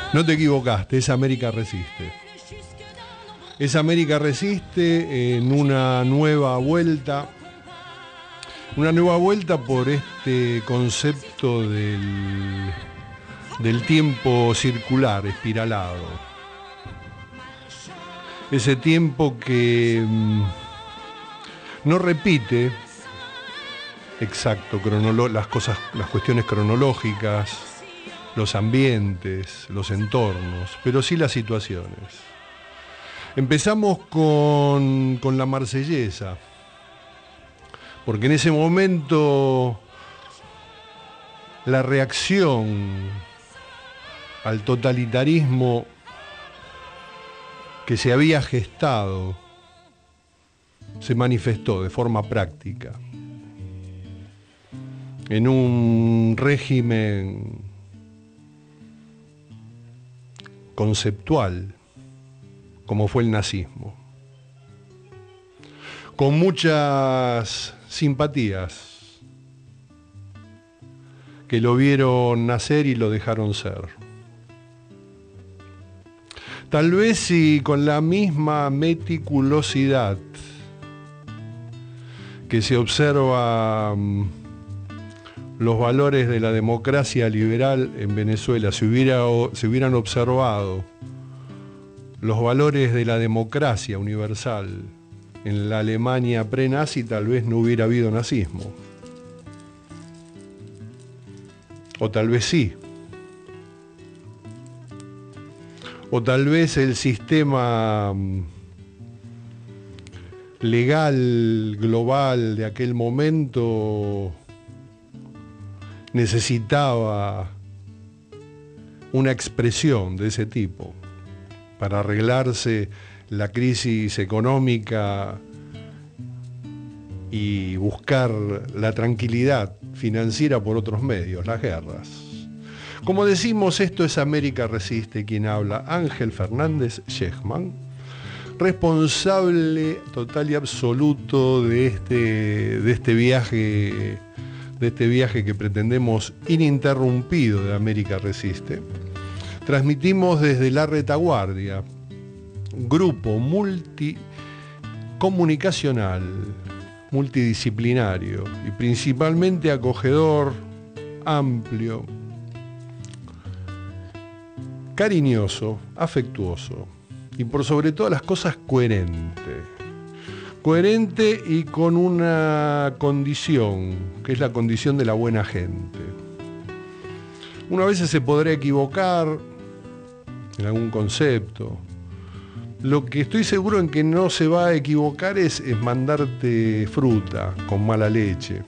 No te equivocaste, es América Resiste. Es América Resiste en una nueva vuelta por este concepto del tiempo circular, espiralado. Ese tiempo que no repite exacto las cuestiones cronológicas, los ambientes, los entornos, pero sí las situaciones. Empezamos con la Marsellesa, porque en ese momento la reacción al totalitarismo que se había gestado se manifestó de forma práctica en un régimen conceptual como fue el nazismo, con muchas simpatías que lo vieron nacer y lo dejaron ser. Tal vez sí con la misma meticulosidad que se observa los valores de la democracia liberal en Venezuela, se hubieran observado los valores de la democracia universal en la Alemania pre-nazi, tal vez no hubiera habido nazismo. O tal vez sí. O tal vez el sistema legal global de aquel momento necesitaba una expresión de ese tipo para arreglarse la crisis económica y buscar la tranquilidad financiera por otros medios, las guerras. Como decimos, esto es América Resiste, quien habla, Ángel Fernández Shechman, responsable total y absoluto de este viaje que pretendemos ininterrumpido de América Resiste. Transmitimos desde La Retaguardia, grupo multicomunicacional, multidisciplinario y principalmente acogedor, amplio, cariñoso, afectuoso y por sobre todas las cosas coherente y con una condición, que es la condición de la buena gente. Una vez se podrá equivocar en algún concepto. Lo que estoy seguro en que no se va a equivocar es mandarte fruta con mala leche.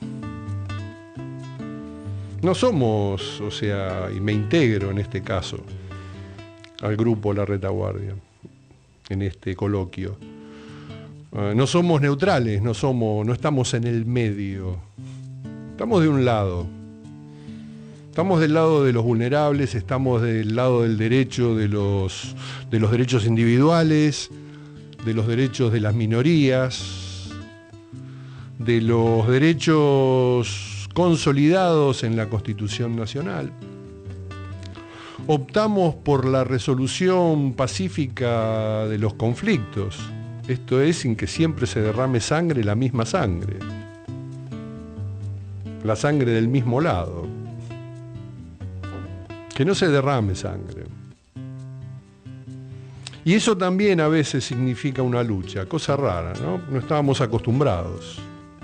No somos, y me integro en este caso al grupo La Retaguardia, en este coloquio. No somos neutrales, no estamos en el medio. Estamos de un lado. Estamos del lado de los vulnerables, estamos del lado del derecho de los derechos individuales, de los derechos de las minorías, de los derechos consolidados en la Constitución Nacional. Optamos por la resolución pacífica de los conflictos. Esto es, sin que siempre se derrame sangre, la misma sangre. La sangre del mismo lado. Que no se derrame sangre. Y eso también a veces significa una lucha, cosa rara, ¿no? No estábamos acostumbrados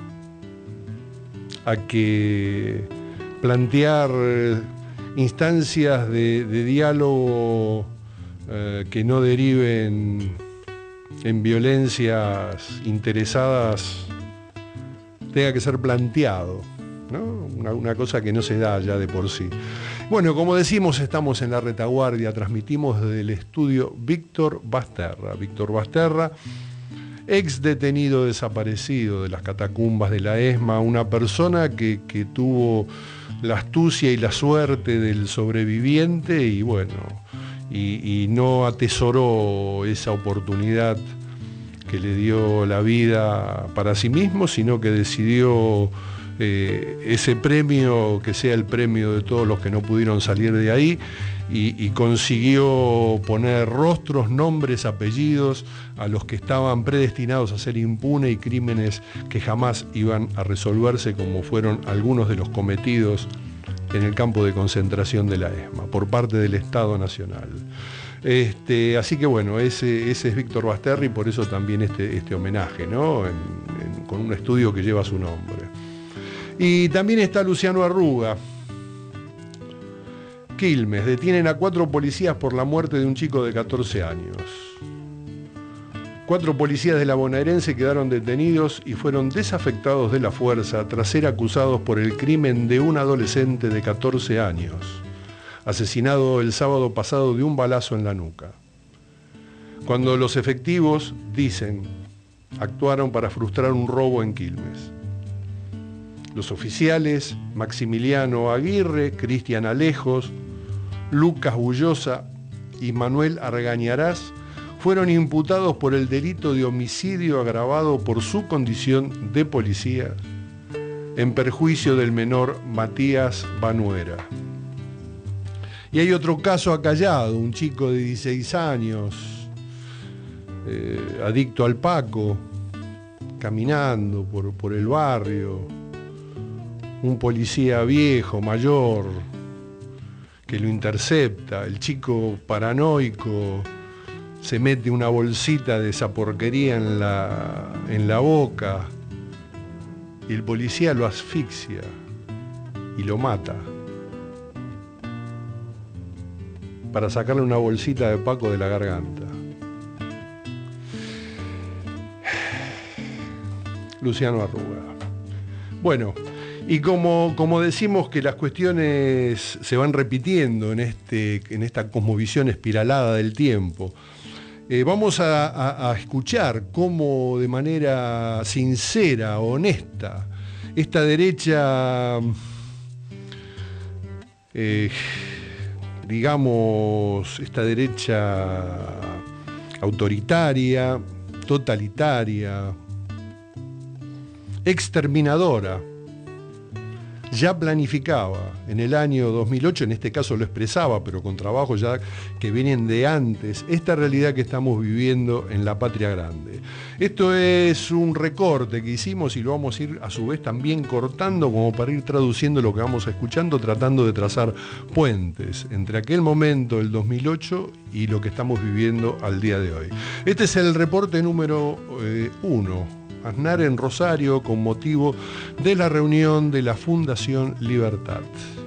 a que plantear instancias de diálogo que no deriven en violencias interesadas tenga que ser planteado, ¿no? Una cosa que no se da ya de por sí. Bueno, como decimos, estamos en La Retaguardia, transmitimos desde el estudio Víctor Basterra. Víctor Basterra, ex detenido desaparecido de las catacumbas de la ESMA, una persona que tuvo la astucia y la suerte del sobreviviente y bueno, y no atesoró esa oportunidad que le dio la vida para sí mismo, sino que decidió ese premio que sea el premio de todos los que no pudieron salir de ahí, y consiguió poner rostros, nombres, apellidos a los que estaban predestinados a ser impunes y crímenes que jamás iban a resolverse, como fueron algunos de los cometidos en el campo de concentración de la ESMA por parte del Estado Nacional. Así que bueno, ese es Víctor Basterri, por eso también este homenaje, ¿no? Con un estudio que lleva su nombre. Y también está Luciano Arruga. Quilmes, detienen a 4 policías por la muerte de un chico de 14 años. 4 policías de la bonaerense quedaron detenidos y fueron desafectados de la fuerza tras ser acusados por el crimen de un adolescente de 14 años, asesinado el sábado pasado de un balazo en la nuca. Cuando los efectivos, dicen, actuaron para frustrar un robo en Quilmes. Los oficiales, Maximiliano Aguirre, Cristian Alejos, Lucas Bullosa y Manuel Argañarás, fueron imputados por el delito de homicidio agravado por su condición de policía en perjuicio del menor Matías Banuera. Y hay otro caso acallado, un chico de 16 años, adicto al paco, caminando por el barrio, un policía viejo, mayor, que lo intercepta, el chico paranoico se mete una bolsita de esa porquería en la boca y el policía lo asfixia y lo mata para sacarle una bolsita de paco de la garganta. Luciano Arruga. Bueno, y como decimos que las cuestiones se van repitiendo en esta cosmovisión espiralada del tiempo, vamos a escuchar cómo de manera sincera, honesta, esta derecha, digamos, esta derecha autoritaria, totalitaria, exterminadora, ya planificaba en el año 2008, en este caso lo expresaba, pero con trabajos ya que vienen de antes, esta realidad que estamos viviendo en la Patria Grande. Esto es un recorte que hicimos y lo vamos a ir a su vez también cortando como para ir traduciendo lo que vamos escuchando, tratando de trazar puentes entre aquel momento, el 2008, y lo que estamos viviendo al día de hoy. Este es el reporte número 1. Aznar en Rosario con motivo de la reunión de la Fundación Libertad.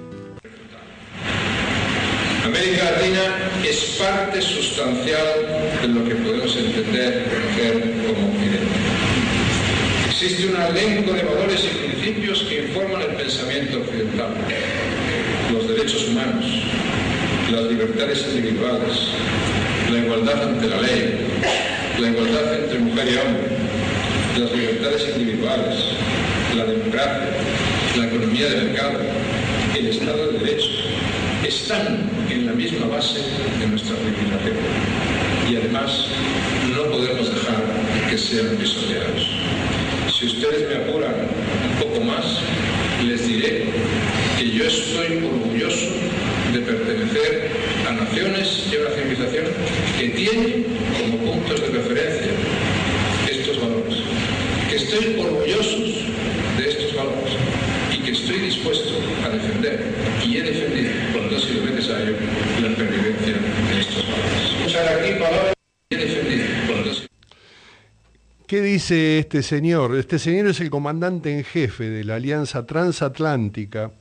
América Latina es parte sustancial de lo que podemos entender y conocer como Occidente. Existe un elenco de valores y principios que informan el pensamiento occidental. Los derechos humanos, las libertades individuales, la igualdad ante la ley, la igualdad entre mujer y hombre, las libertades individuales, la democracia, la economía de mercado, el Estado de Derecho, están en la misma base de nuestra civilización. Y además, no podemos dejar que sean pisoteados. Si ustedes me apuran un poco más, les diré que yo estoy orgulloso de pertenecer a naciones y a una civilización que tiene como puntos de referencia estos valores, que estoy orgulloso de estos valores y que estoy dispuesto a defender, y he defendido cuando ha sido necesario, la pervivencia de estos valores. Usar aquí palabras que he defendido cuando ha sido... ¿Qué dice este señor? Este señor es el comandante en jefe de la Alianza Transatlántica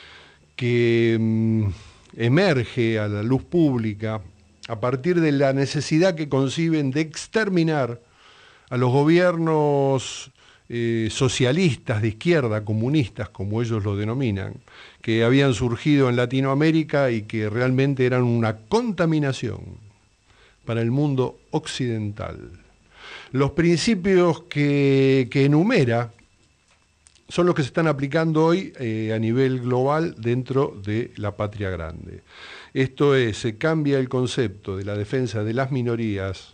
que emerge a la luz pública a partir de la necesidad que conciben de exterminar a los gobiernos socialistas de izquierda, comunistas, como ellos lo denominan, que habían surgido en Latinoamérica y que realmente eran una contaminación para el mundo occidental. Los principios que enumera son los que se están aplicando hoy a nivel global dentro de la Patria Grande. Esto es, se cambia el concepto de la defensa de las minorías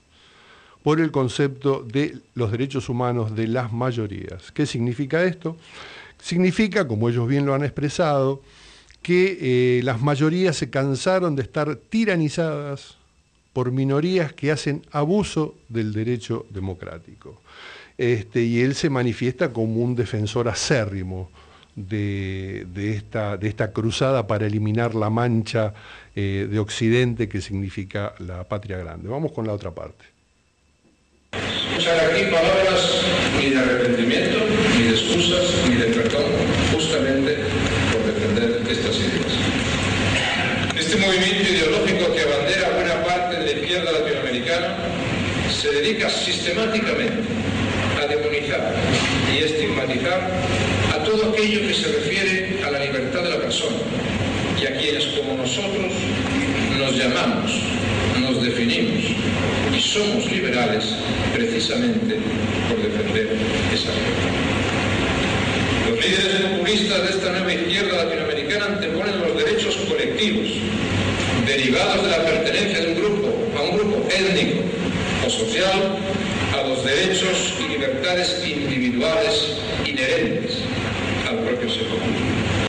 por el concepto de los derechos humanos de las mayorías. ¿Qué significa esto? Significa, como ellos bien lo han expresado, que las mayorías se cansaron de estar tiranizadas por minorías que hacen abuso del derecho democrático. Y él se manifiesta como un defensor acérrimo de esta cruzada para eliminar la mancha de Occidente que significa la patria grande. Vamos con la otra parte. Escuchar aquí palabras ni de arrepentimiento, ni de excusas, ni de perdón, justamente por defender estas ideas. Este movimiento ideológico que abandera buena parte de la izquierda latinoamericana se dedica sistemáticamente a demonizar y estigmatizar a todo aquello que se refiere a la libertad de la persona y a quienes como nosotros nos llamamos, nos definimos y somos liberales precisamente por defender esa libertad. Los líderes populistas de esta nueva izquierda latinoamericana anteponen los derechos colectivos derivados de la pertenencia de a un grupo étnico o social a los derechos y libertades individuales inherentes al propio ser humano.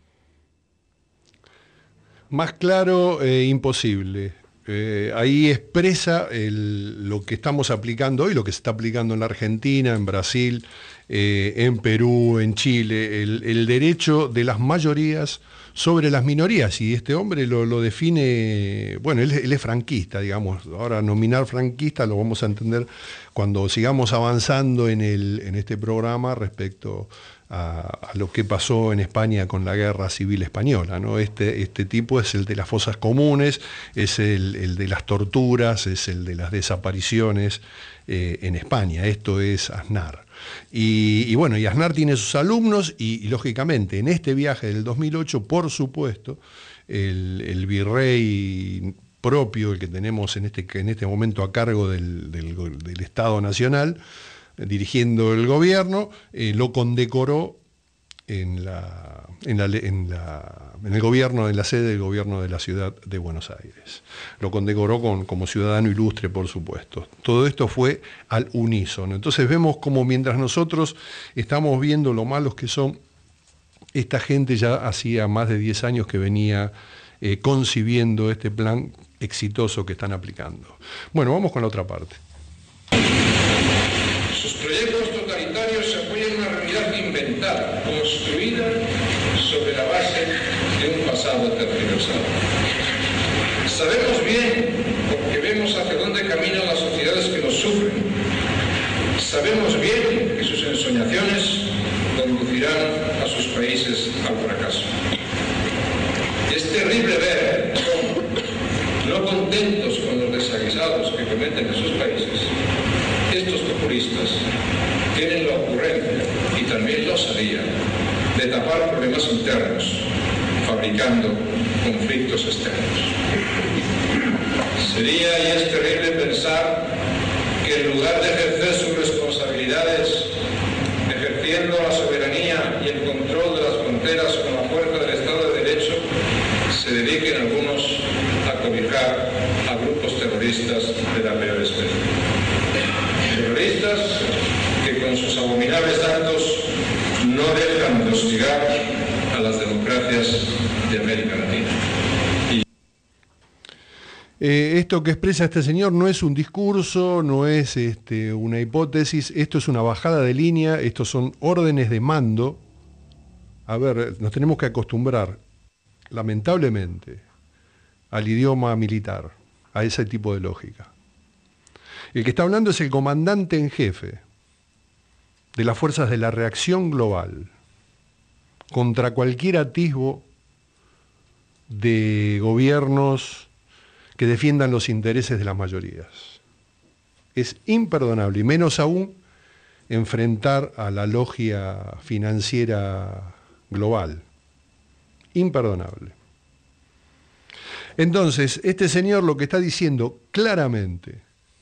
Más claro, imposible. Ahí expresa lo que estamos aplicando hoy, lo que se está aplicando en la Argentina, en Brasil, en Perú, en Chile, el derecho de las mayorías sobre las minorías, y este hombre lo define, bueno, él es franquista, digamos, ahora nominar franquista lo vamos a entender cuando sigamos avanzando en este programa respecto a lo que pasó en España con la Guerra Civil Española, ¿no? Este tipo es el de las fosas comunes, es el de las torturas, es el de las desapariciones en España. Esto es Aznar. Y bueno, y Aznar tiene sus alumnos y lógicamente en este viaje del 2008, por supuesto, el virrey propio, el que tenemos en este momento a cargo del Estado Nacional, dirigiendo el gobierno, lo condecoró en la sede del gobierno de la ciudad de Buenos Aires. Lo condecoró como ciudadano ilustre, por supuesto. Todo esto fue al unísono. Entonces vemos como mientras nosotros estamos viendo lo malos que son, esta gente ya hacía más de 10 años que venía concibiendo este plan exitoso que están aplicando. Bueno, vamos con la otra parte. Sus proyectos totalitarios se apoyan en una realidad inventada, construida sobre la base de un pasado tergiversado. Sabemos bien, porque vemos hacia dónde caminan las sociedades que los sufren. Sabemos bien que sus ensoñaciones conducirán a sus países al fracaso. Es terrible ver cómo, no contentos con los desaguisados que cometen en sus países, estos populistas tienen la ocurrencia y también la osadía de tapar problemas internos, fabricando conflictos externos. Sería y es terrible pensar que en lugar de ejercer sus responsabilidades, ejerciendo la soberanía y el control de las fronteras con la fuerza del Estado de Derecho, se dediquen algunos a cobijar a grupos terroristas de la peor especie. Terroristas que con sus abominables actos no dejan de hostigar a las democracias de América Latina. Esto que expresa este señor no es un discurso, no es una hipótesis, esto es una bajada de línea, estos son órdenes de mando. A ver, nos tenemos que acostumbrar, lamentablemente, al idioma militar, a ese tipo de lógica. El que está hablando es el comandante en jefe de las fuerzas de la reacción global contra cualquier atisbo de gobiernos que defiendan los intereses de las mayorías. Es imperdonable, y menos aún enfrentar a la logia financiera global. Imperdonable. Entonces, este señor lo que está diciendo claramente,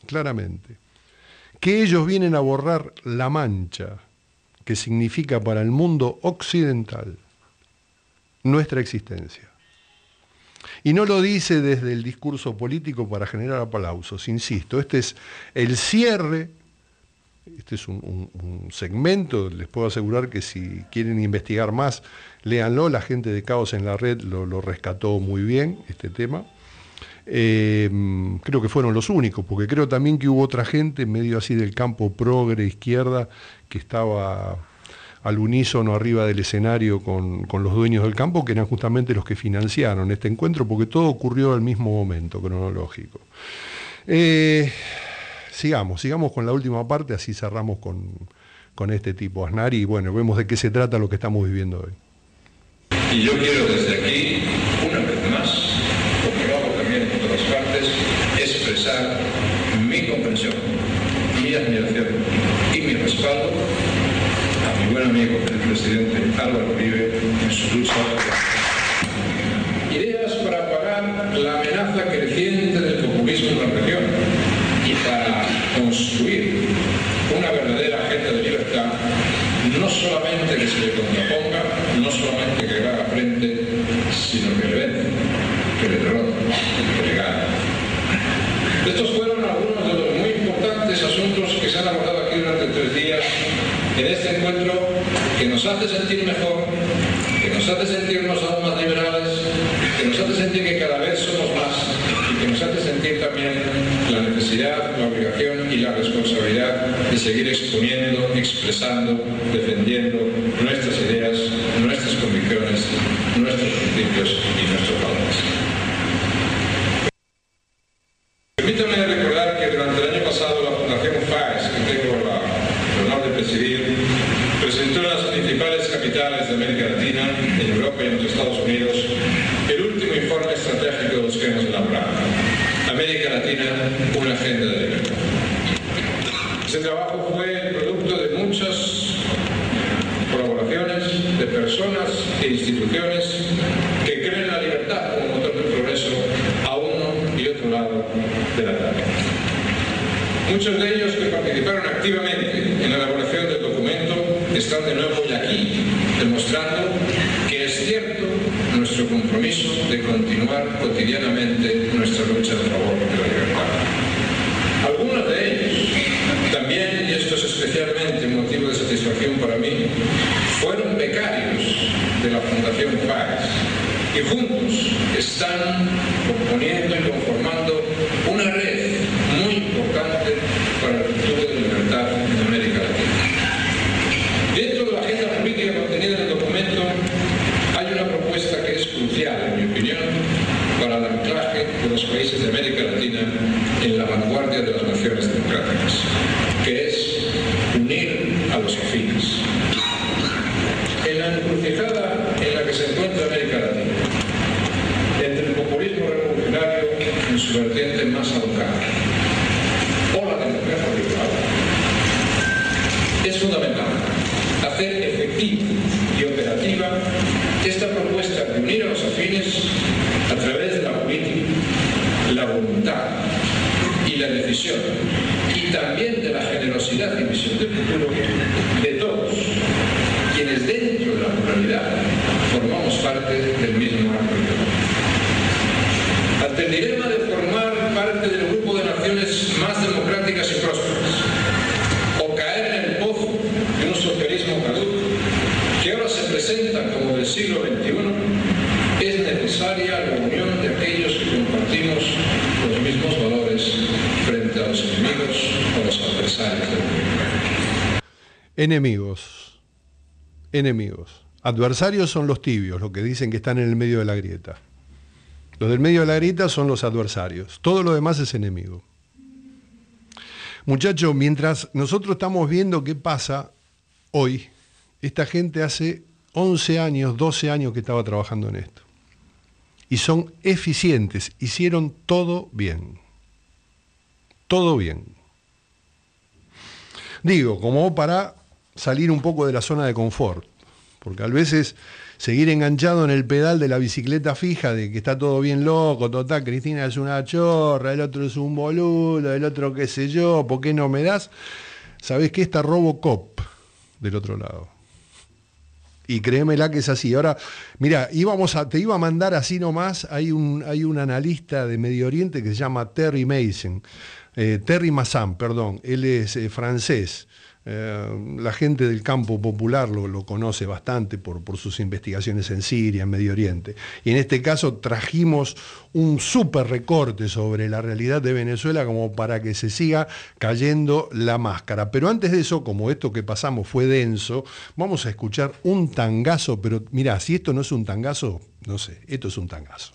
que ellos vienen a borrar la mancha que significa para el mundo occidental nuestra existencia. Y no lo dice desde el discurso político para generar aplausos, insisto, este es el cierre Este es un segmento, les puedo asegurar que si quieren investigar más, léanlo, la gente de Caos en la Red lo rescató muy bien, este tema. Creo que fueron los únicos, porque creo también que hubo otra gente, medio así del campo progre, izquierda, que estaba al unísono arriba del escenario con los dueños del campo, que eran justamente los que financiaron este encuentro, porque todo ocurrió al mismo momento cronológico. Sigamos con la última parte, así cerramos con este tipo, Aznar, y bueno, vemos de qué se trata lo que estamos viviendo hoy. Y yo quiero desde aquí, una vez más, como lo hago también en todas partes, expresar mi comprensión, mi admiración y mi respaldo a mi buen amigo, el presidente Álvaro Uribe, en su lucha. Ideas para apagar la amenaza creciente del populismo en la región y para construir una verdadera agenda de libertad, no solamente que se le contraponga, no solamente que le haga frente, sino que le vence, que le derrota, que le gane. Estos fueron algunos de los muy importantes asuntos que se han abordado aquí durante 3 días en este encuentro, que nos hace sentir mejor, que nos hace sentirnos aún más liberales, que nos hace sentir que cada vez somos más y que nos hace sentir también la necesidad, la obligación y la responsabilidad de seguir exponiendo, expresando, defendiendo nuestras ideas, nuestras convicciones, nuestros principios y nuestros valores. Permítanme recordar que durante el año pasado la Fundación FAES, que tengo el honor de presidir, presentó en las principales capitales de América Latina, en Europa y en los Estados Unidos, el último informe estratégico de los que hemos elaborado. América Latina, una agenda de libertad. Ese trabajo fue el producto de muchas colaboraciones de personas e instituciones que creen en la libertad como motor del progreso a uno y otro lado de la Atlántida. Muchos de ellos que participaron activamente en la elaboración del documento están de nuevo hoy aquí, demostrando que es cierto nuestro compromiso de continuar cotidianamente nuestra lucha a favor de la libertad. Algunos de ellos también, y esto es especialmente un motivo de satisfacción para mí, fueron becarios de la Fundación FAES y juntos están componiendo y conformando una red muy importante para el futuro de la libertad en América Latina. Dentro de la agenda política contenida en el documento hay una propuesta que es crucial, en mi opinión, para el anclaje de los países de América Latina en la vanguardia de las naciones democráticas, que es unir a los afines. En la encrucijada en la que se encuentra América Latina, entre el populismo revolucionario en su vertiente más alocada o la democracia liberal, es fundamental hacer efectiva y operativa esta propuesta de unir a los afines a través de la política, la voluntad y la decisión, y también de la generosidad y visión del futuro de todos quienes dentro de la pluralidad formamos parte del mismo arco ideológico. Ante el dilema de formar parte del grupo de naciones más democráticas y prósperas o caer en el pozo de un socialismo caduco que ahora se presenta como del siglo XXI, es necesaria la unión de aquellos que compartimos los mismos valores frente a los enemigos o los adversarios del mundo. Enemigos. Adversarios son los tibios, los que dicen que están en el medio de la grieta. Los del medio de la grieta son los adversarios. Todo lo demás es enemigo. Muchachos, mientras nosotros estamos viendo qué pasa hoy, esta gente hace 11 años, 12 años que estaba trabajando en esto. Y son eficientes, hicieron todo bien. Todo bien. Digo, como para salir un poco de la zona de confort, porque a veces seguir enganchado en el pedal de la bicicleta fija de que está todo bien loco, total, Cristina es una chorra, el otro es un boludo, el otro qué sé yo, ¿por qué no me das? ¿Sabés qué? Está Robocop del otro lado. Y créemela que es así. Ahora, mira, te iba a mandar así nomás, hay un analista de Medio Oriente que se llama Terry Mason. Thierry Masson, perdón, él es francés. La gente del campo popular lo conoce bastante por sus investigaciones en Siria, en Medio Oriente. Y en este caso trajimos un súper recorte sobre la realidad de Venezuela como para que se siga cayendo la máscara. Pero antes de eso, como esto que pasamos fue denso, vamos a escuchar un tangazo, pero mirá, si esto no es un tangazo, no sé, esto es un tangazo.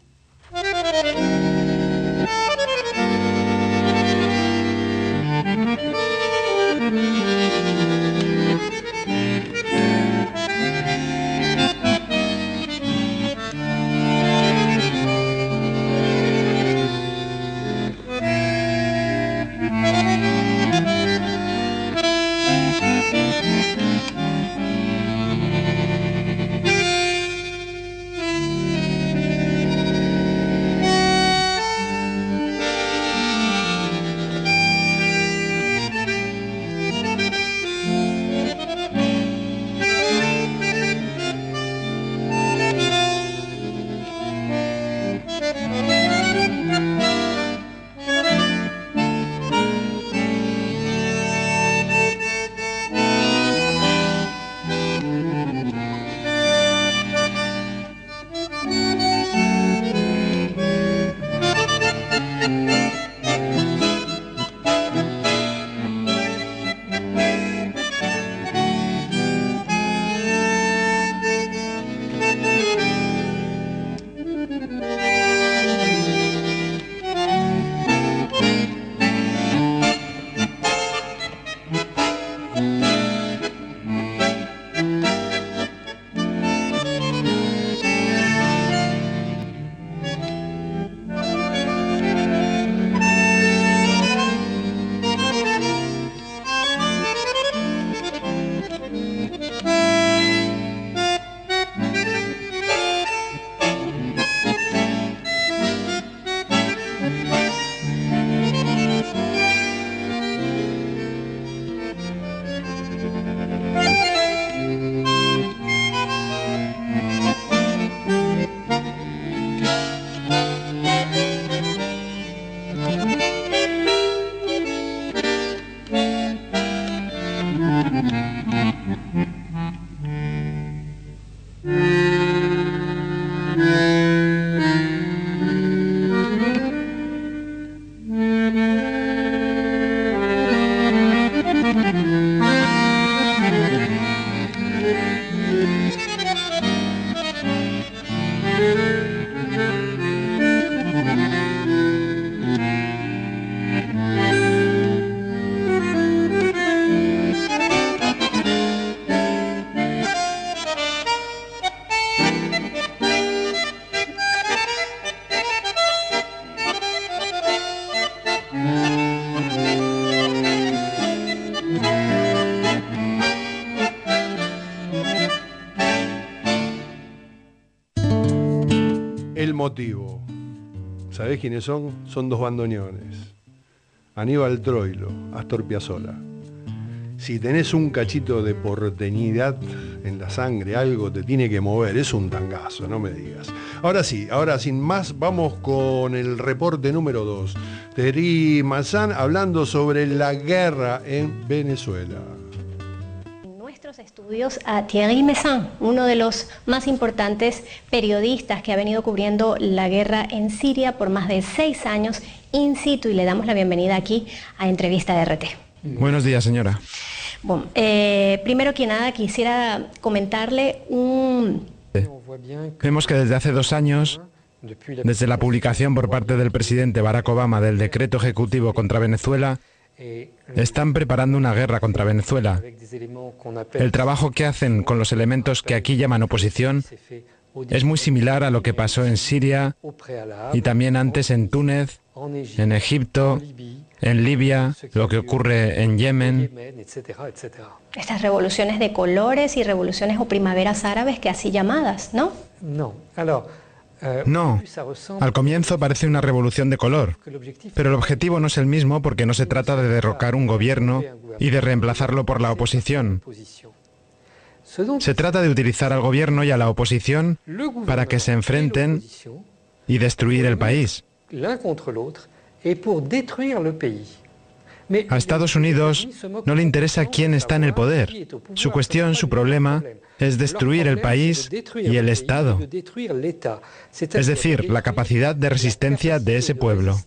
El motivo. ¿Sabés quiénes son? Son dos bandoneones. Aníbal Troilo, Astor Piazzolla. Si tenés un cachito de porteñidad en la sangre, algo te tiene que mover, es un tangazo, no me digas. Ahora sí, ahora sin más, vamos con el reporte número 2. Thierry Masson hablando sobre la guerra en Venezuela. Nuestros estudios a Thierry Masson, uno de los más importantes periodistas que ha venido cubriendo la guerra en Siria por más de 6 años in situ, y le damos la bienvenida aquí a Entrevista de RT. Buenos días, señora. Bueno, primero que nada quisiera comentarle Vemos que desde hace 2 años, desde la publicación por parte del presidente Barack Obama del decreto ejecutivo contra Venezuela, están preparando una guerra contra Venezuela. El trabajo que hacen con los elementos que aquí llaman oposición es muy similar a lo que pasó en Siria y también antes en Túnez, en Egipto, en Libia, lo que ocurre en Yemen. Estas revoluciones de colores y revoluciones o primaveras árabes que así llamadas, ¿no? No, al comienzo parece una revolución de color, pero el objetivo no es el mismo porque no se trata de derrocar un gobierno y de reemplazarlo por la oposición. Se trata de utilizar al gobierno y a la oposición para que se enfrenten y destruir el país. A Estados Unidos no le interesa quién está en el poder. Su cuestión, su problema, es destruir el país y el Estado. Es decir, la capacidad de resistencia de ese pueblo.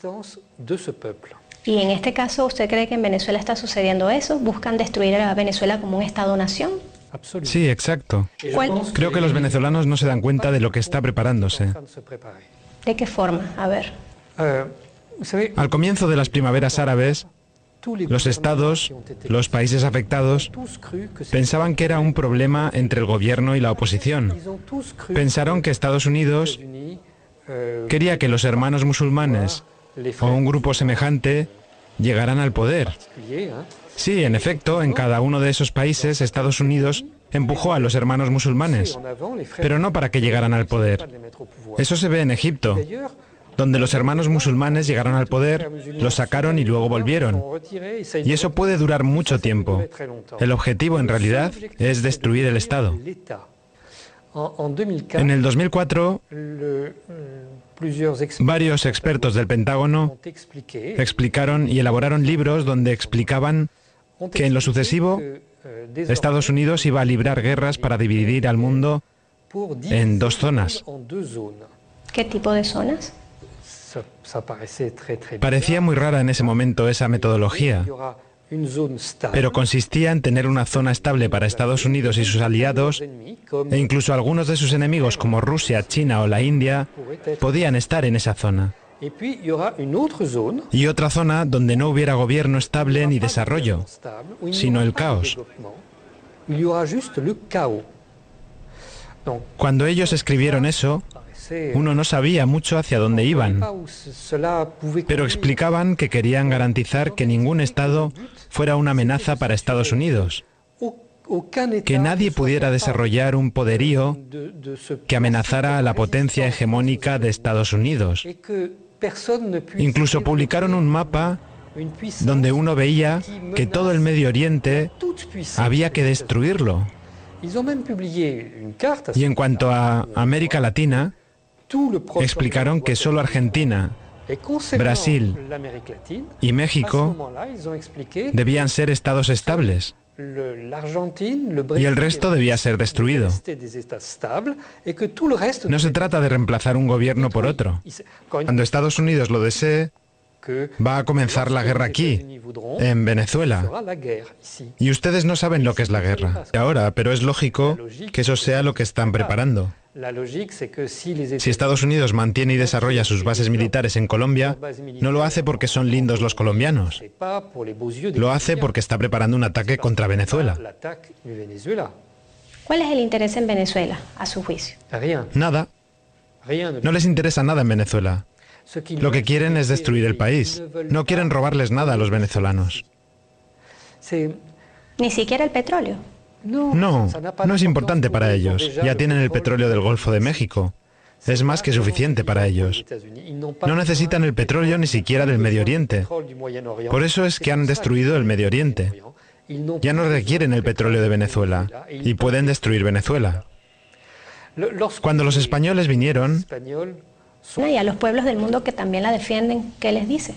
Y en este caso, ¿usted cree que en Venezuela está sucediendo eso? ¿Buscan destruir a Venezuela como un Estado-nación? Sí, exacto. Creo que los venezolanos no se dan cuenta de lo que está preparándose. ¿De qué forma? A ver. Al comienzo de las primaveras árabes, los estados, los países afectados, pensaban que era un problema entre el gobierno y la oposición. Pensaron que Estados Unidos quería que los hermanos musulmanes o un grupo semejante llegaran al poder. Sí, en efecto, en cada uno de esos países, Estados Unidos empujó a los hermanos musulmanes, pero no para que llegaran al poder. Eso se ve en Egipto, donde los hermanos musulmanes llegaron al poder, los sacaron y luego volvieron. Y eso puede durar mucho tiempo. El objetivo, en realidad, es destruir el Estado. En el 2004, varios expertos del Pentágono explicaron y elaboraron libros donde explicaban que en lo sucesivo Estados Unidos iba a librar guerras para dividir al mundo en 2 zonas. ¿Qué tipo de zonas? Parecía muy rara en ese momento esa metodología, pero consistía en tener una zona estable para Estados Unidos y sus aliados, e incluso algunos de sus enemigos como Rusia, China o la India podían estar en esa zona. Y otra zona donde no hubiera gobierno estable ni desarrollo, sino el caos. Cuando ellos escribieron eso, uno no sabía mucho hacia dónde iban, pero explicaban que querían garantizar que ningún Estado fuera una amenaza para Estados Unidos, que nadie pudiera desarrollar un poderío que amenazara a la potencia hegemónica de Estados Unidos. Incluso publicaron un mapa donde uno veía que todo el Medio Oriente había que destruirlo. Y en cuanto a América Latina, explicaron que solo Argentina, Brasil y México debían ser estados estables y el resto debía ser destruido. No se trata de reemplazar un gobierno por otro. Cuando Estados Unidos lo desee, va a comenzar la guerra aquí, en Venezuela. Y ustedes no saben lo que es la guerra ahora, pero es lógico que eso sea lo que están preparando. Si Estados Unidos mantiene y desarrolla sus bases militares en Colombia, no lo hace porque son lindos los colombianos. Lo hace porque está preparando un ataque contra Venezuela. ¿Cuál es el interés en Venezuela, a su juicio? Nada. No les interesa nada en Venezuela. Lo que quieren es destruir el país. No quieren robarles nada a los venezolanos. Ni siquiera el petróleo. No, no es importante para ellos. Ya tienen el petróleo del Golfo de México. Es más que suficiente para ellos. No necesitan el petróleo ni siquiera del Medio Oriente. Por eso es que han destruido el Medio Oriente. Ya no requieren el petróleo de Venezuela y pueden destruir Venezuela. Cuando los españoles vinieron, Y a los pueblos del mundo que también la defienden, ¿qué les dice?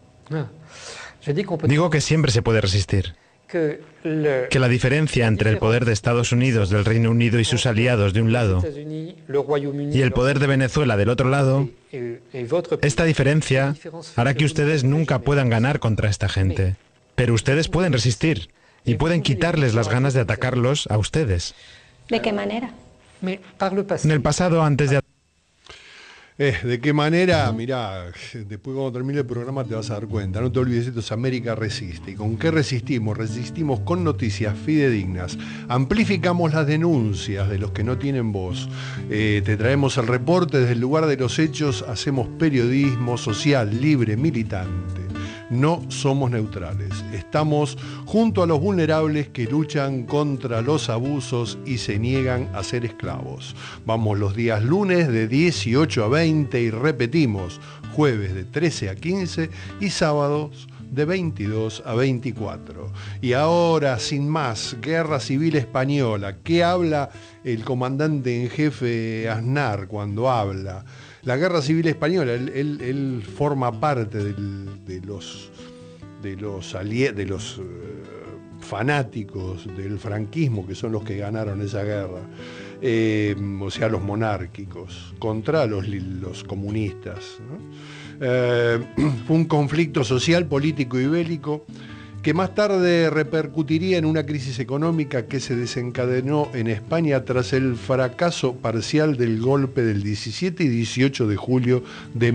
digo que siempre se puede resistir. Que la diferencia entre el poder de Estados Unidos, del Reino Unido y sus aliados de un lado, y el poder de Venezuela del otro lado, esta diferencia hará que ustedes nunca puedan ganar contra esta gente. Pero ustedes pueden resistir y pueden quitarles las ganas de atacarlos a ustedes. ¿De qué manera? En el pasado, antes de... ¿De qué manera? Mirá, después cuando termine el programa te vas a dar cuenta. No te olvides, esto es América Resiste. ¿Y con qué resistimos? Resistimos con noticias fidedignas. Amplificamos las denuncias de los que no tienen voz. Te traemos el reporte desde el lugar de los hechos. Hacemos periodismo social, libre, militante. No somos neutrales. Estamos junto a los vulnerables que luchan contra los abusos y se niegan a ser esclavos. Vamos los días lunes de 18 a 20 y repetimos jueves de 13 a 15 y sábados de 22 a 24. Y ahora, sin más, Guerra Civil Española. ¿Qué habla el comandante en jefe Aznar cuando habla? La Guerra Civil Española, él forma parte de los fanáticos del franquismo, que son los que ganaron esa guerra, o sea, los monárquicos, contra los comunistas, ¿no? Fue un conflicto social, político y bélico que más tarde repercutiría en una crisis económica que se desencadenó en España tras el fracaso parcial del golpe del 17 y 18 de julio de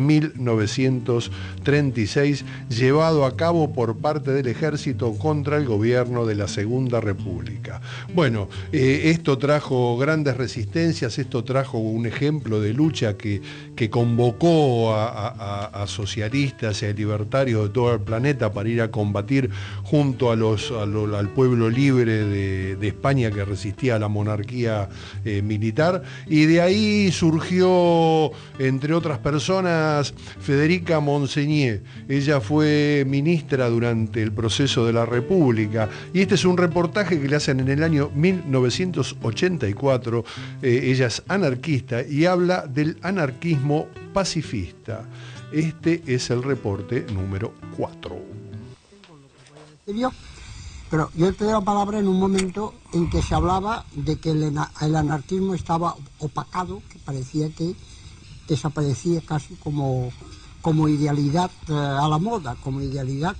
1936, llevado a cabo por parte del ejército contra el gobierno de la Segunda República. Bueno, esto trajo grandes resistencias, esto trajo un ejemplo de lucha que convocó a socialistas y a libertarios de todo el planeta para ir a combatir junto al pueblo libre de España que resistía a la monarquía militar, y de ahí surgió, entre otras personas, Federica Montseny. Ella fue ministra durante el proceso de la República, y este es un reportaje que le hacen en el año 1984. Ella es anarquista y habla del anarquismo pacifista. Este es el reporte número 4. Pero yo te doy la palabra en un momento en que se hablaba de que el anarquismo estaba opacado, que parecía que desaparecía casi como idealidad a la moda, como idealidad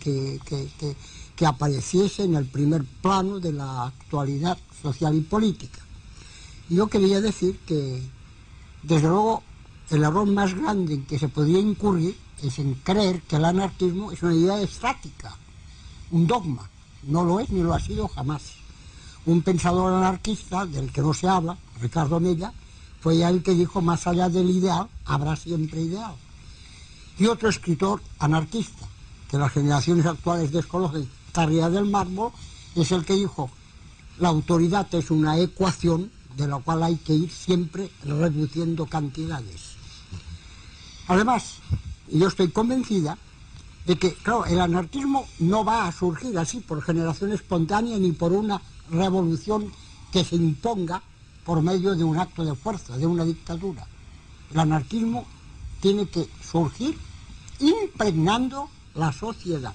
que apareciese en el primer plano de la actualidad social y política. Yo quería decir que, desde luego, el error más grande en que se podría incurrir es en creer que el anarquismo es una idea estática, un dogma. No lo es ni lo ha sido jamás. Un pensador anarquista del que no se habla, Ricardo Mella, fue ya el que dijo: más allá del ideal habrá siempre ideal. Y otro escritor anarquista que las generaciones actuales desconocen, Tarría del Mármol, es el que dijo: la autoridad es una ecuación de la cual hay que ir siempre reduciendo cantidades. Además, yo estoy convencida de que, claro, el anarquismo no va a surgir así por generación espontánea ni por una revolución que se imponga por medio de un acto de fuerza, de una dictadura. El anarquismo tiene que surgir impregnando la sociedad.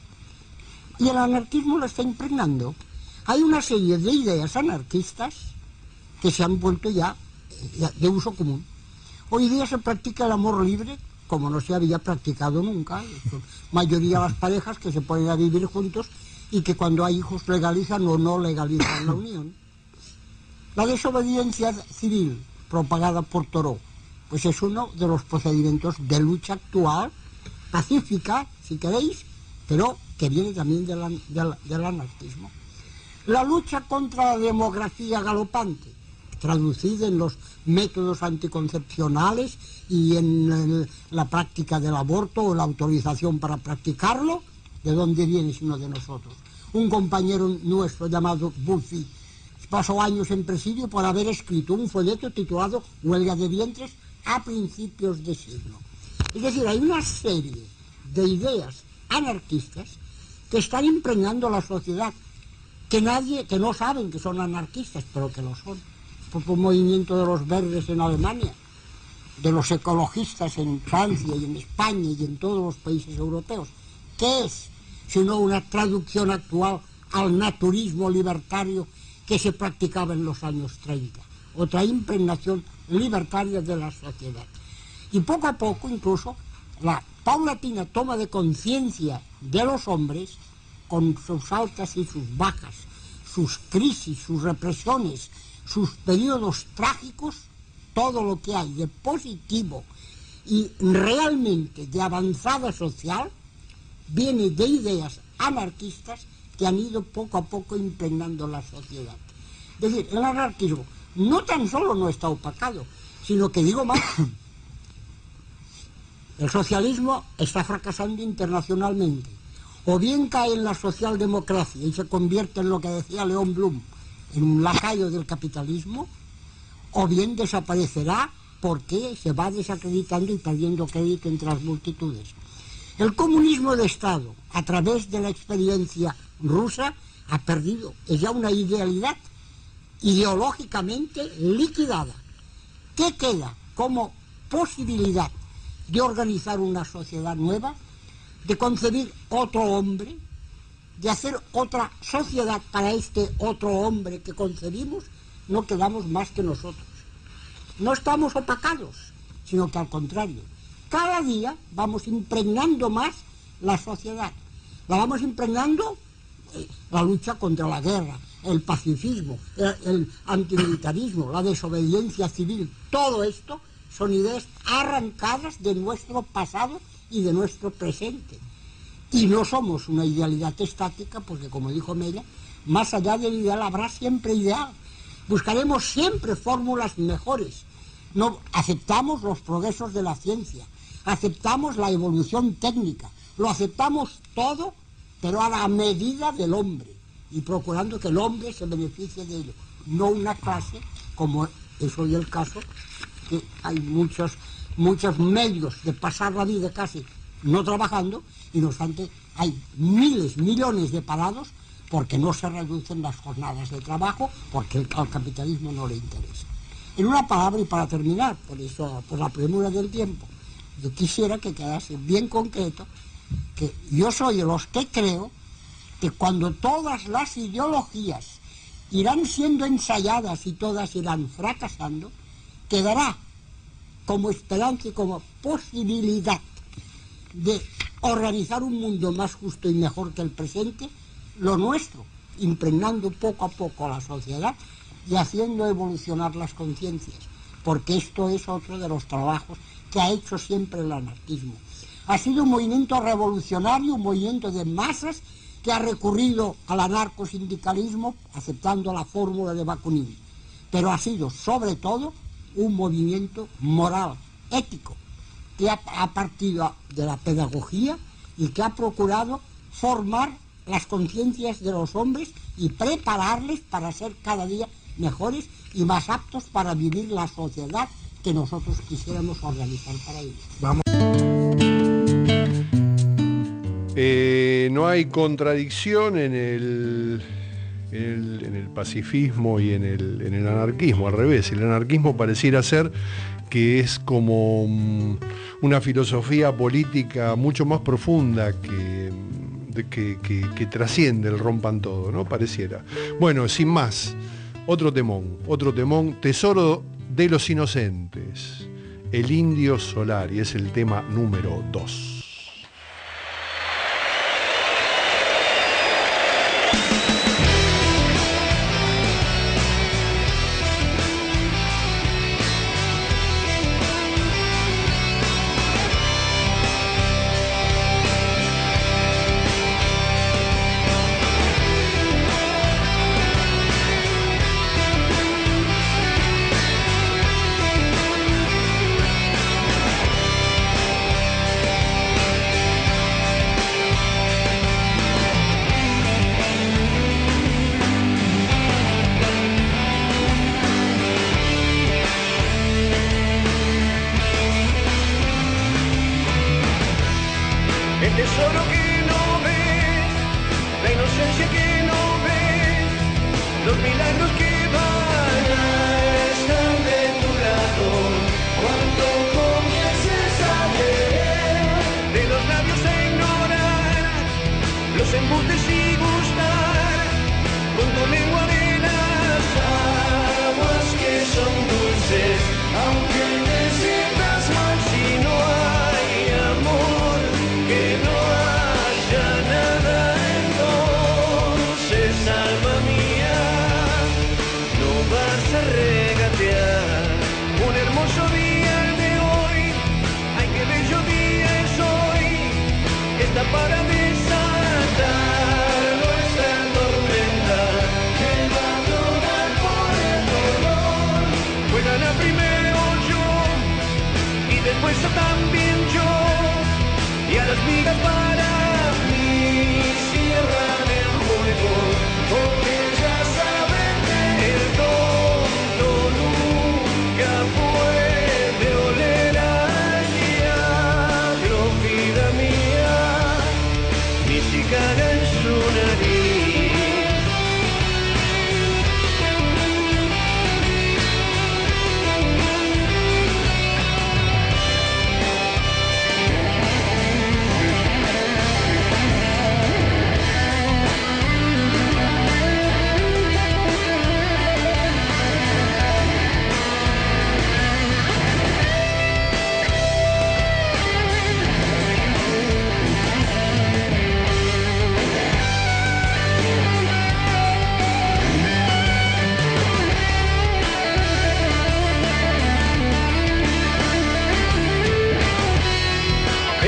Y el anarquismo lo está impregnando. Hay una serie de ideas anarquistas que se han vuelto ya de uso común. Hoy día se practica el amor libre como no se había practicado nunca. La mayoría de las parejas que se ponen a vivir juntos y que cuando hay hijos legalizan o no legalizan la unión. La desobediencia civil propagada por Thoreau, pues es uno de los procedimientos de lucha actual, pacífica, si queréis, pero que viene también del anarquismo. La lucha contra la demografía galopante, traducida en los métodos anticoncepcionales y en la práctica del aborto o la autorización para practicarlo. ¿De dónde viene sino de nosotros? Un compañero nuestro llamado Buffy pasó años en presidio por haber escrito un folleto titulado Huelga de vientres a principios de siglo. Es decir, hay una serie de ideas anarquistas que están impregnando la sociedad, que no saben que son anarquistas, pero que lo son. Por un movimiento de los verdes en Alemania, de los ecologistas en Francia y en España y en todos los países europeos. ¿Qué es sino una traducción actual al naturismo libertario que se practicaba en los años 30? Otra impregnación libertaria de la sociedad. Y poco a poco, incluso, la paulatina toma de conciencia de los hombres, con sus altas y sus bajas, sus crisis, sus represiones, sus periodos trágicos, todo lo que hay de positivo y realmente de avanzada social, viene de ideas anarquistas que han ido poco a poco impregnando la sociedad. Es decir, el anarquismo no tan solo no está opacado, sino que, digo más, el socialismo está fracasando internacionalmente. O bien cae en la socialdemocracia y se convierte en lo que decía León Blum, en un lacayo del capitalismo, o bien desaparecerá porque se va desacreditando y perdiendo crédito entre las multitudes. El comunismo de Estado, a través de la experiencia rusa, ha perdido. Es ya una idealidad ideológicamente liquidada. ¿Qué queda como posibilidad de organizar una sociedad nueva? de concebir otro hombre, de hacer otra sociedad para este otro hombre que concebimos, no quedamos más que nosotros. No estamos opacados, sino que al contrario, cada día vamos impregnando más la sociedad. La vamos impregnando la lucha contra la guerra, el pacifismo, el antimilitarismo, la desobediencia civil. Todo esto son ideas arrancadas de nuestro pasado y de nuestro presente. Y no somos una idealidad estática, porque como dijo Mella, más allá del ideal habrá siempre ideal. Buscaremos siempre fórmulas mejores. No aceptamos los progresos de la ciencia, aceptamos la evolución técnica, lo aceptamos todo, pero a la medida del hombre, y procurando que el hombre se beneficie de ello, no una clase, como es hoy el caso, que hay muchos medios de pasar la vida casi no trabajando, y no obstante hay miles, millones de parados porque no se reducen las jornadas de trabajo, porque al capitalismo no le interesa. En una palabra, y para terminar, por la premura del tiempo, yo quisiera que quedase bien concreto que yo soy de los que creo que cuando todas las ideologías irán siendo ensayadas y todas irán fracasando, quedará como esperanza y como posibilidad de organizar un mundo más justo y mejor que el presente, lo nuestro, impregnando poco a poco a la sociedad y haciendo evolucionar las conciencias, porque esto es otro de los trabajos que ha hecho siempre el anarquismo. Ha sido un movimiento revolucionario, un movimiento de masas que ha recurrido al anarcosindicalismo aceptando la fórmula de Bakunin, pero ha sido sobre todo un movimiento moral, ético, que ha partido de la pedagogía y que ha procurado formar las conciencias de los hombres y prepararles para ser cada día mejores y más aptos para vivir la sociedad que nosotros quisiéramos organizar para ellos. No hay contradicción en el pacifismo y en el anarquismo, al revés. El anarquismo pareciera ser que es como una filosofía política mucho más profunda que trasciende el rompan todo, ¿no? Pareciera. Bueno, sin más, otro temón, Tesoro de los Inocentes, El Indio Solari, es el tema número 2. El tesoro que no ves, la inocencia que no ves, los milagros que van a estar de tu lado cuando comiences a leer, de los labios a ignorar, los embutes y gustar, con tu lengua de las aguas que son dulces, aunque te sientas mal si no hay amor. Que no haya nada, entonces, alma mía, no vas a regatear. Un hermoso día el de hoy, ay, qué bello día es hoy, está para desatar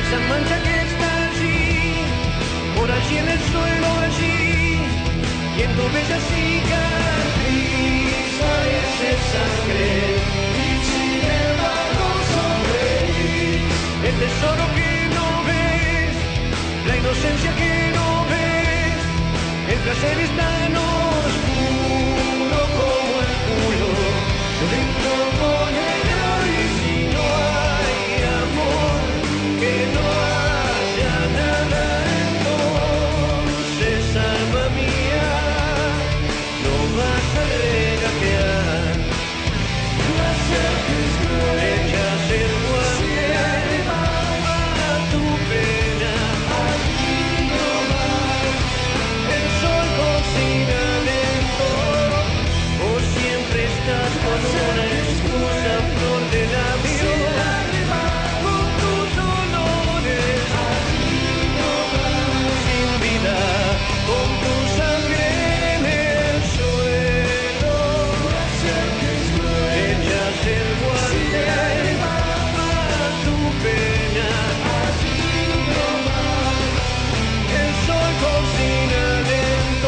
esa mancha que está allí, por allí en el suelo allí, y en tu bella cicatriz parece sangre, y sin embargo sonreír. El tesoro que no ves, la inocencia que no ves, el placer es tan oscuro como el culo, dentro como negro, y si no hay amor, que no haya nada, entonces alma mía, no vas a regatear, echas el guante a tu pena, el sol cocina lento, o siempre estás con una excusa flor de labio, con tus dolores, sin vida, con tu sangre en el suelo, echas el guante a tu pena, el sol cocina lento.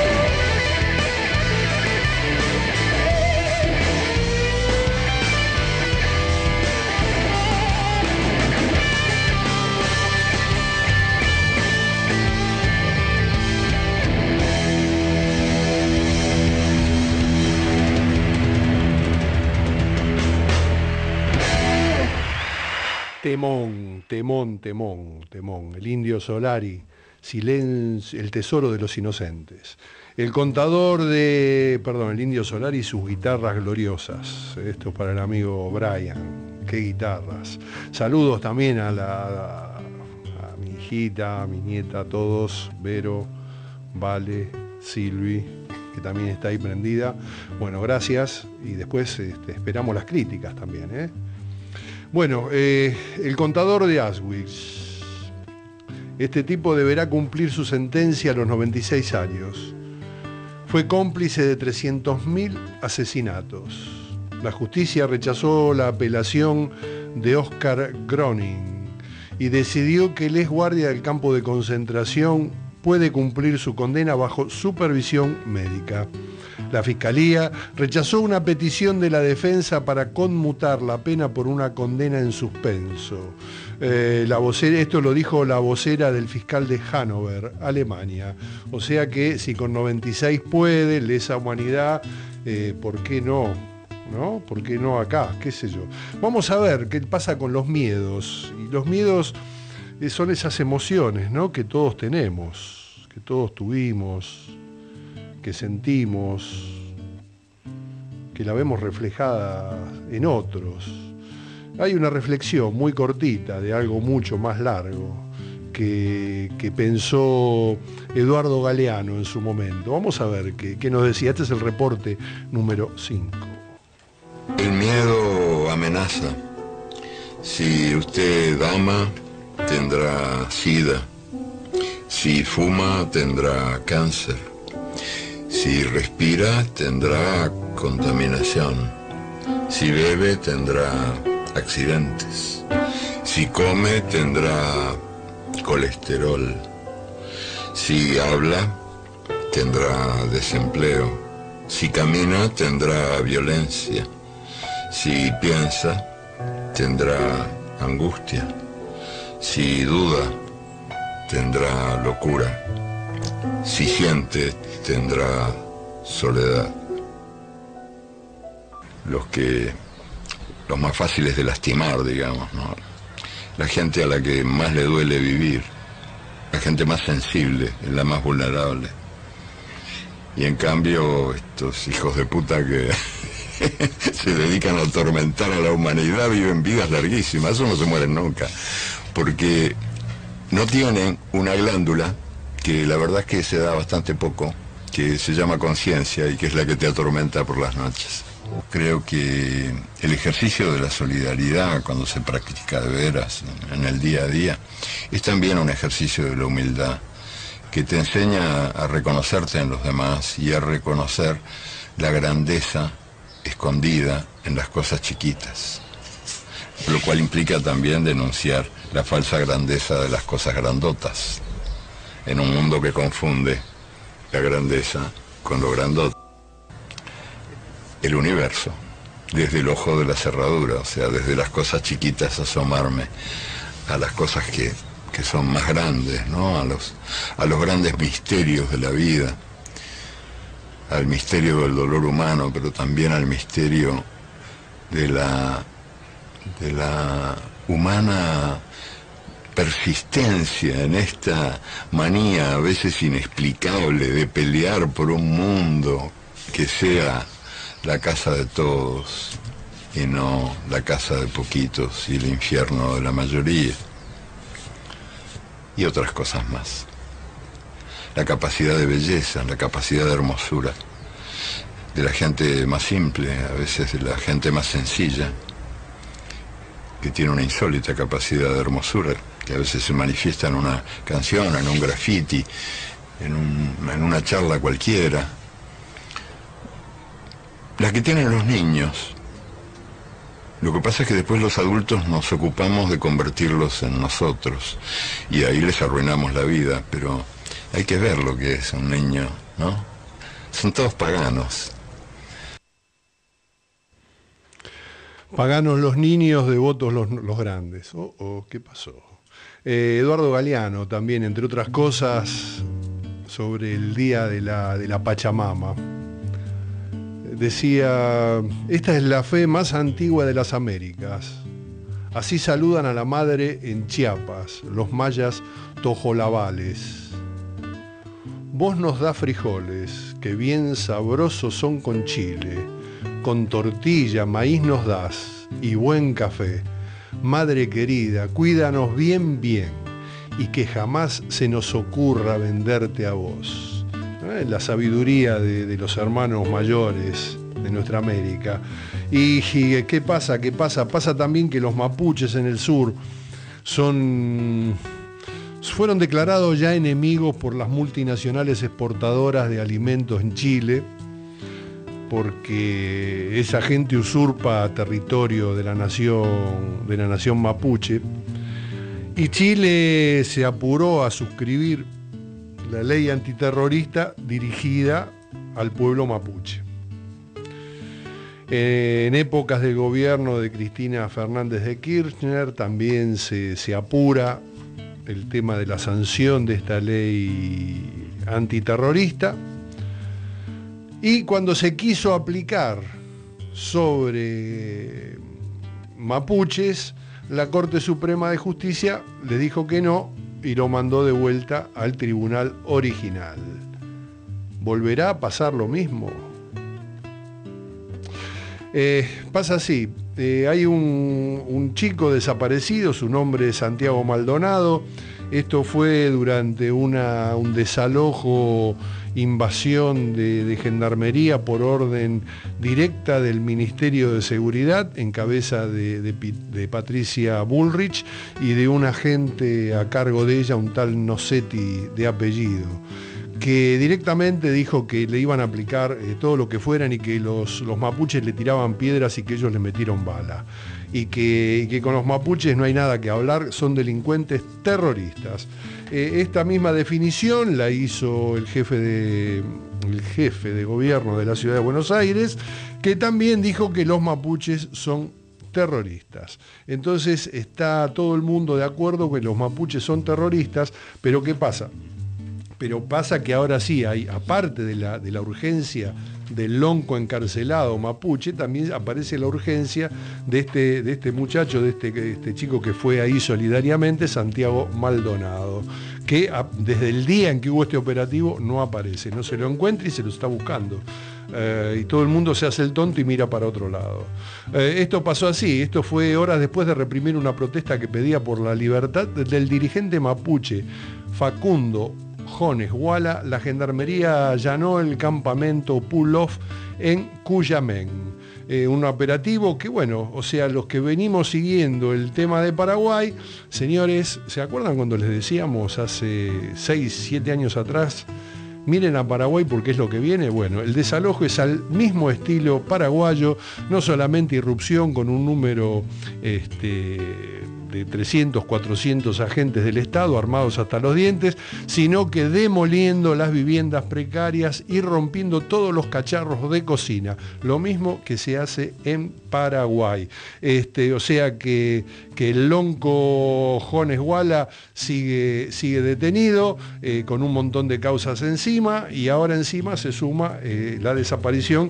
Temón, temón, temón, temón. El Indio Solari, Silencio, el tesoro de los inocentes. El contador de, el Indio Solari y sus guitarras gloriosas. Esto para el amigo Brian. Qué guitarras. Saludos también a mi hijita, a mi nieta, a todos. Vero, Vale, Silvi, que también está ahí prendida. Bueno, gracias. Y después esperamos las críticas también, ¿eh? Bueno, el contador de Auschwitz. Este tipo deberá cumplir su sentencia a los 96 años. Fue cómplice de 300.000 asesinatos. La justicia rechazó la apelación de Oscar Groening y decidió que el ex guardia del campo de concentración puede cumplir su condena bajo supervisión médica. La Fiscalía rechazó una petición de la defensa para conmutar la pena por una condena en suspenso. Esto lo dijo la vocera del fiscal de Hannover, Alemania. O sea que si con 96 puede, lesa humanidad, ¿por qué no? ¿No? ¿Por qué no acá? ¿Qué sé yo? Vamos a ver qué pasa con los miedos. Y los miedos son esas emociones, ¿no?, que todos tenemos, que todos tuvimos, que sentimos, que la vemos reflejada en otros. Hay una reflexión muy cortita de algo mucho más largo que pensó Eduardo Galeano en su momento. Vamos a ver qué nos decía. Este es el reporte número 5. El miedo amenaza. Si usted ama, tendrá SIDA. Si fuma, tendrá cáncer. Si respira, tendrá contaminación. Si bebe, tendrá accidentes. Si come, tendrá colesterol. Si habla, tendrá desempleo. Si camina, tendrá violencia. Si piensa, tendrá angustia. Si duda, tendrá locura. Si siente, tendrá soledad. Los más fáciles de lastimar, digamos, ¿no? La gente a la que más le duele vivir, la gente más sensible, es la más vulnerable. Y en cambio, estos hijos de puta que se dedican a atormentar a la humanidad viven vidas larguísimas, eso no se mueren nunca, porque no tienen una glándula que la verdad es que se da bastante poco, que se llama conciencia y que es la que te atormenta por las noches. Creo que el ejercicio de la solidaridad, cuando se practica de veras en el día a día, es también un ejercicio de la humildad, que te enseña a reconocerte en los demás y a reconocer la grandeza escondida en las cosas chiquitas. lo cual implica también denunciar la falsa grandeza de las cosas grandotas, en un mundo que confunde la grandeza con lo grandote. El universo, desde el ojo de la cerradura, o sea, desde las cosas chiquitas asomarme a las cosas que son más grandes, ¿no? A los grandes misterios de la vida, al misterio del dolor humano, pero también al misterio de la humana persistencia en esta manía a veces inexplicable de pelear por un mundo que sea la casa de todos y no la casa de poquitos y el infierno de la mayoría, y otras cosas más. La capacidad de belleza, la capacidad de hermosura de la gente más simple, a veces de la gente más sencilla, que tiene una insólita capacidad de hermosura, que a veces se manifiesta en una canción, en un graffiti, en una charla cualquiera. La que tienen los niños. Lo que pasa es que después los adultos nos ocupamos de convertirlos en nosotros, y ahí les arruinamos la vida, pero hay que ver lo que es un niño, ¿no? Son todos paganos. Paganos los niños, devotos los grandes. ¿Qué pasó? Eduardo Galeano también, entre otras cosas, sobre el día de la Pachamama. Decía, esta es la fe más antigua de las Américas. Así saludan a la madre en Chiapas, los mayas tojolabales. Vos nos da frijoles, que bien sabrosos son con chile. Con tortilla, maíz nos das y buen café. Madre querida, cuídanos bien, bien, y que jamás se nos ocurra venderte a vos. La sabiduría de los hermanos mayores de nuestra América. Y ¿qué pasa? Pasa también que los mapuches en el sur fueron declarados ya enemigos por las multinacionales exportadoras de alimentos en Chile, porque esa gente usurpa territorio de la nación mapuche, y Chile se apuró a suscribir la ley antiterrorista dirigida al pueblo mapuche. En épocas del gobierno de Cristina Fernández de Kirchner también se apura el tema de la sanción de esta ley antiterrorista, y cuando se quiso aplicar sobre mapuches, la Corte Suprema de Justicia le dijo que no y lo mandó de vuelta al tribunal original. ¿Volverá a pasar lo mismo? Pasa así, hay un chico desaparecido, su nombre es Santiago Maldonado. Esto fue durante un desalojo, invasión de gendarmería por orden directa del Ministerio de Seguridad, en cabeza de Patricia Bullrich y de un agente a cargo de ella, un tal Nocetti de apellido, que directamente dijo que le iban a aplicar todo lo que fueran, y que los mapuches le tiraban piedras y que ellos le metieron bala. Y que con los mapuches no hay nada que hablar, son delincuentes terroristas. Esta misma definición la hizo el jefe de gobierno de la ciudad de Buenos Aires, que también dijo que los mapuches son terroristas. Entonces está todo el mundo de acuerdo que los mapuches son terroristas, pero ¿qué pasa? Pero pasa que ahora sí hay, aparte de la urgencia del lonco encarcelado mapuche, también aparece la urgencia de este muchacho, de este chico que fue ahí solidariamente, Santiago Maldonado, que desde el día en que hubo este operativo no aparece, no se lo encuentra y se lo está buscando. Y todo el mundo se hace el tonto y mira para otro lado. Esto pasó así, esto fue horas después de reprimir una protesta que pedía por la libertad del dirigente mapuche Facundo Jones Wala. La gendarmería allanó el campamento Pull-Off en Cuyamén. Un operativo que, bueno, o sea, los que venimos siguiendo el tema de Paraguay, señores, ¿se acuerdan cuando les decíamos hace 6, 7 años atrás Miren a Paraguay porque es lo que viene. Bueno, el desalojo es al mismo estilo paraguayo, no solamente irrupción con un número de 300, 400 agentes del Estado armados hasta los dientes, sino que demoliendo las viviendas precarias y rompiendo todos los cacharros de cocina, lo mismo que se hace en Paraguay. O sea que el lonco Jones Walla sigue detenido, con un montón de causas encima, y ahora encima se suma la desaparición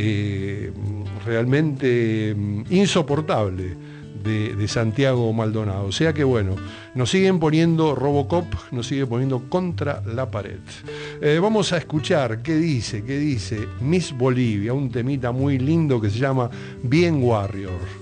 realmente insoportable de Santiago Maldonado. O sea que bueno, nos siguen poniendo Robocop, nos sigue poniendo contra la pared. Vamos a escuchar qué dice Miss Bolivia, un temita muy lindo que se llama Bien Warrior.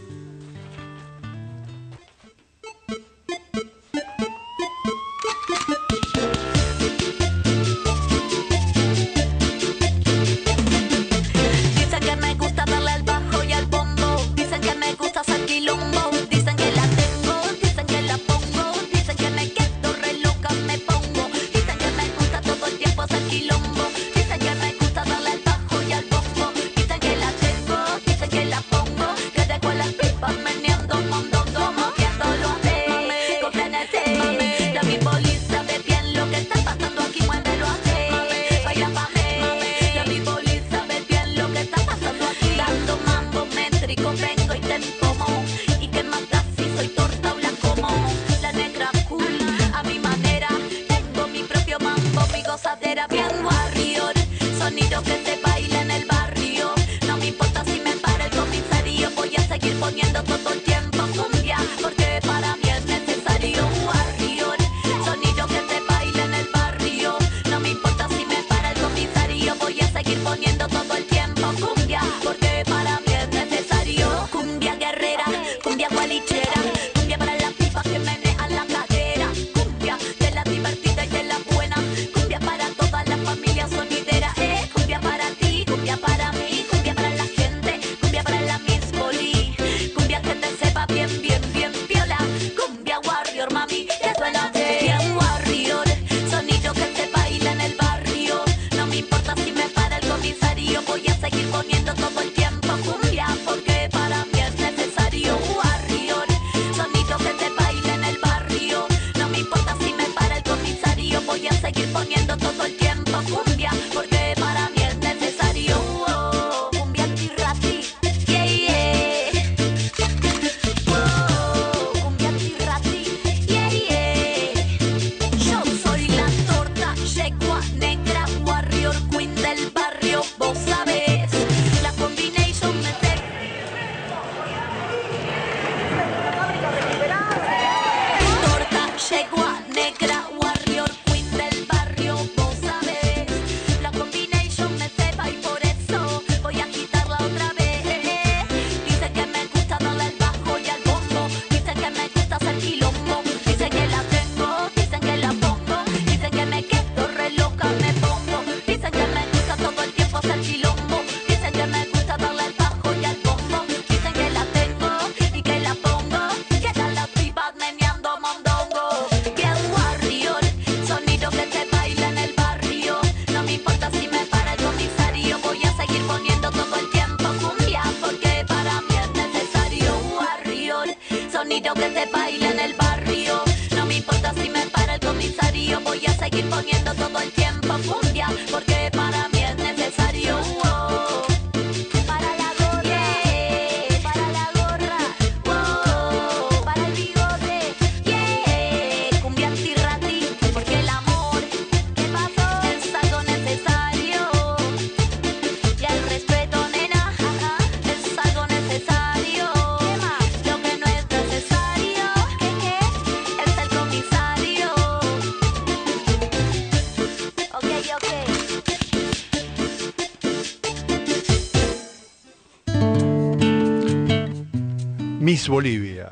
Miss Bolivia,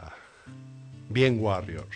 Bien Warrior.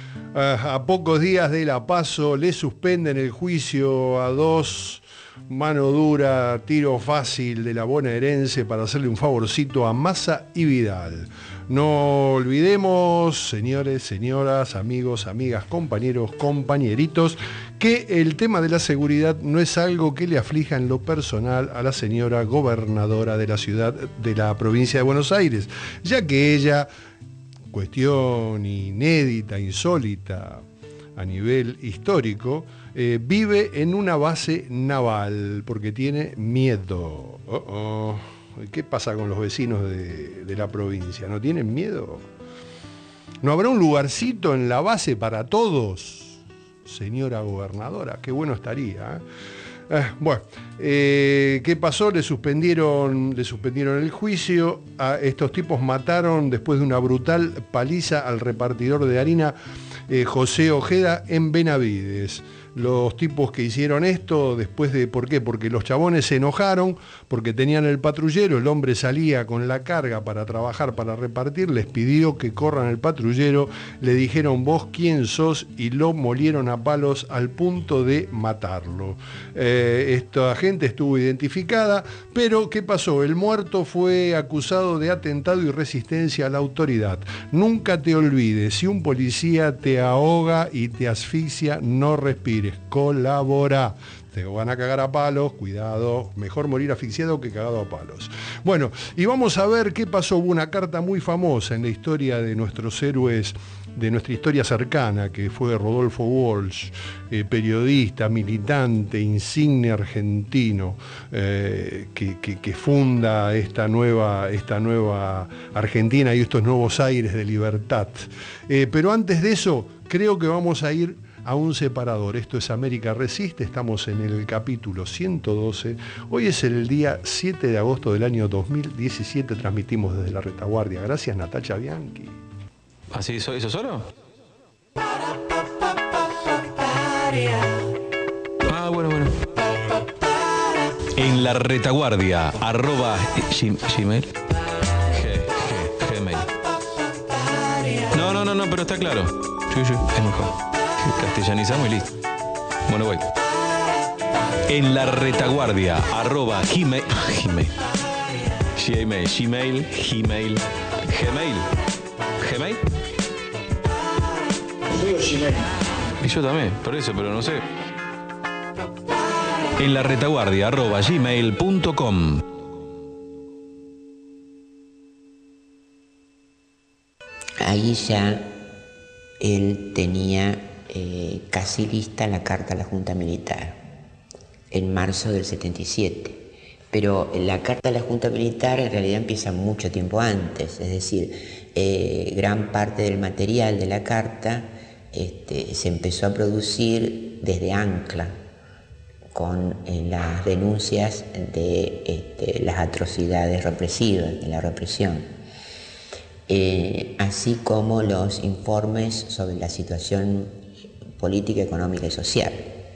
A pocos días de la PASO le suspenden el juicio a dos, mano dura, tiro fácil de la bonaerense para hacerle un favorcito a Massa y Vidal. No olvidemos, señores, señoras, amigos, amigas, compañeros, compañeritos, que el tema de la seguridad no es algo que le aflija en lo personal a la señora gobernadora de la ciudad, de la provincia de Buenos Aires, ya que ella, cuestión inédita, insólita a nivel histórico, vive en una base naval porque tiene miedo. ¿Qué pasa con los vecinos de la provincia? ¿No tienen miedo? ¿No habrá un lugarcito en la base para todos, señora gobernadora? Qué bueno estaría, ¿eh? Bueno, ¿qué pasó? Le suspendieron el juicio. Estos tipos mataron después de una brutal paliza al repartidor de harina José Ojeda en Benavides. Los tipos que hicieron esto, después de... ¿Por qué? Porque los chabones se enojaron, porque tenían el patrullero, el hombre salía con la carga para trabajar, para repartir, les pidió que corran el patrullero, le dijeron vos quién sos y lo molieron a palos al punto de matarlo. Esta gente estuvo identificada, pero ¿qué pasó? El muerto fue acusado de atentado y resistencia a la autoridad. Nunca te olvides, si un policía te ahoga y te asfixia, no respires. Colabora, te van a cagar a palos, cuidado, mejor morir asfixiado que cagado a palos. Bueno, y vamos a ver qué pasó. Hubo una carta muy famosa en la historia de nuestros héroes, de nuestra historia cercana, que fue Rodolfo Walsh, periodista, militante, insigne argentino, que funda esta nueva Argentina y estos nuevos aires de libertad. Pero antes de eso, creo que vamos a ir a un separador. Esto es América Resiste, estamos en el capítulo 112. Hoy es el día 7 de agosto del año 2017, transmitimos desde la retaguardia. Gracias, Natacha Bianchi. ¿Así eso solo? Bueno. En la retaguardia, @gmail. Gmail. No, pero está claro. Sí, es mejor. Castellanizamos y listo. Bueno, voy. En la retaguardia, @gmail. Gmail. Y yo también, por eso, pero no sé. En la retaguardia, @gmail.com. Ahí ya él tenía casi lista la carta a la Junta Militar en marzo del 77. Pero la carta a la Junta Militar en realidad empieza mucho tiempo antes, es decir, gran parte del material de la carta se empezó a producir desde Ancla, con las denuncias de las atrocidades represivas, de la represión. Así como los informes sobre la situación política, económica y social.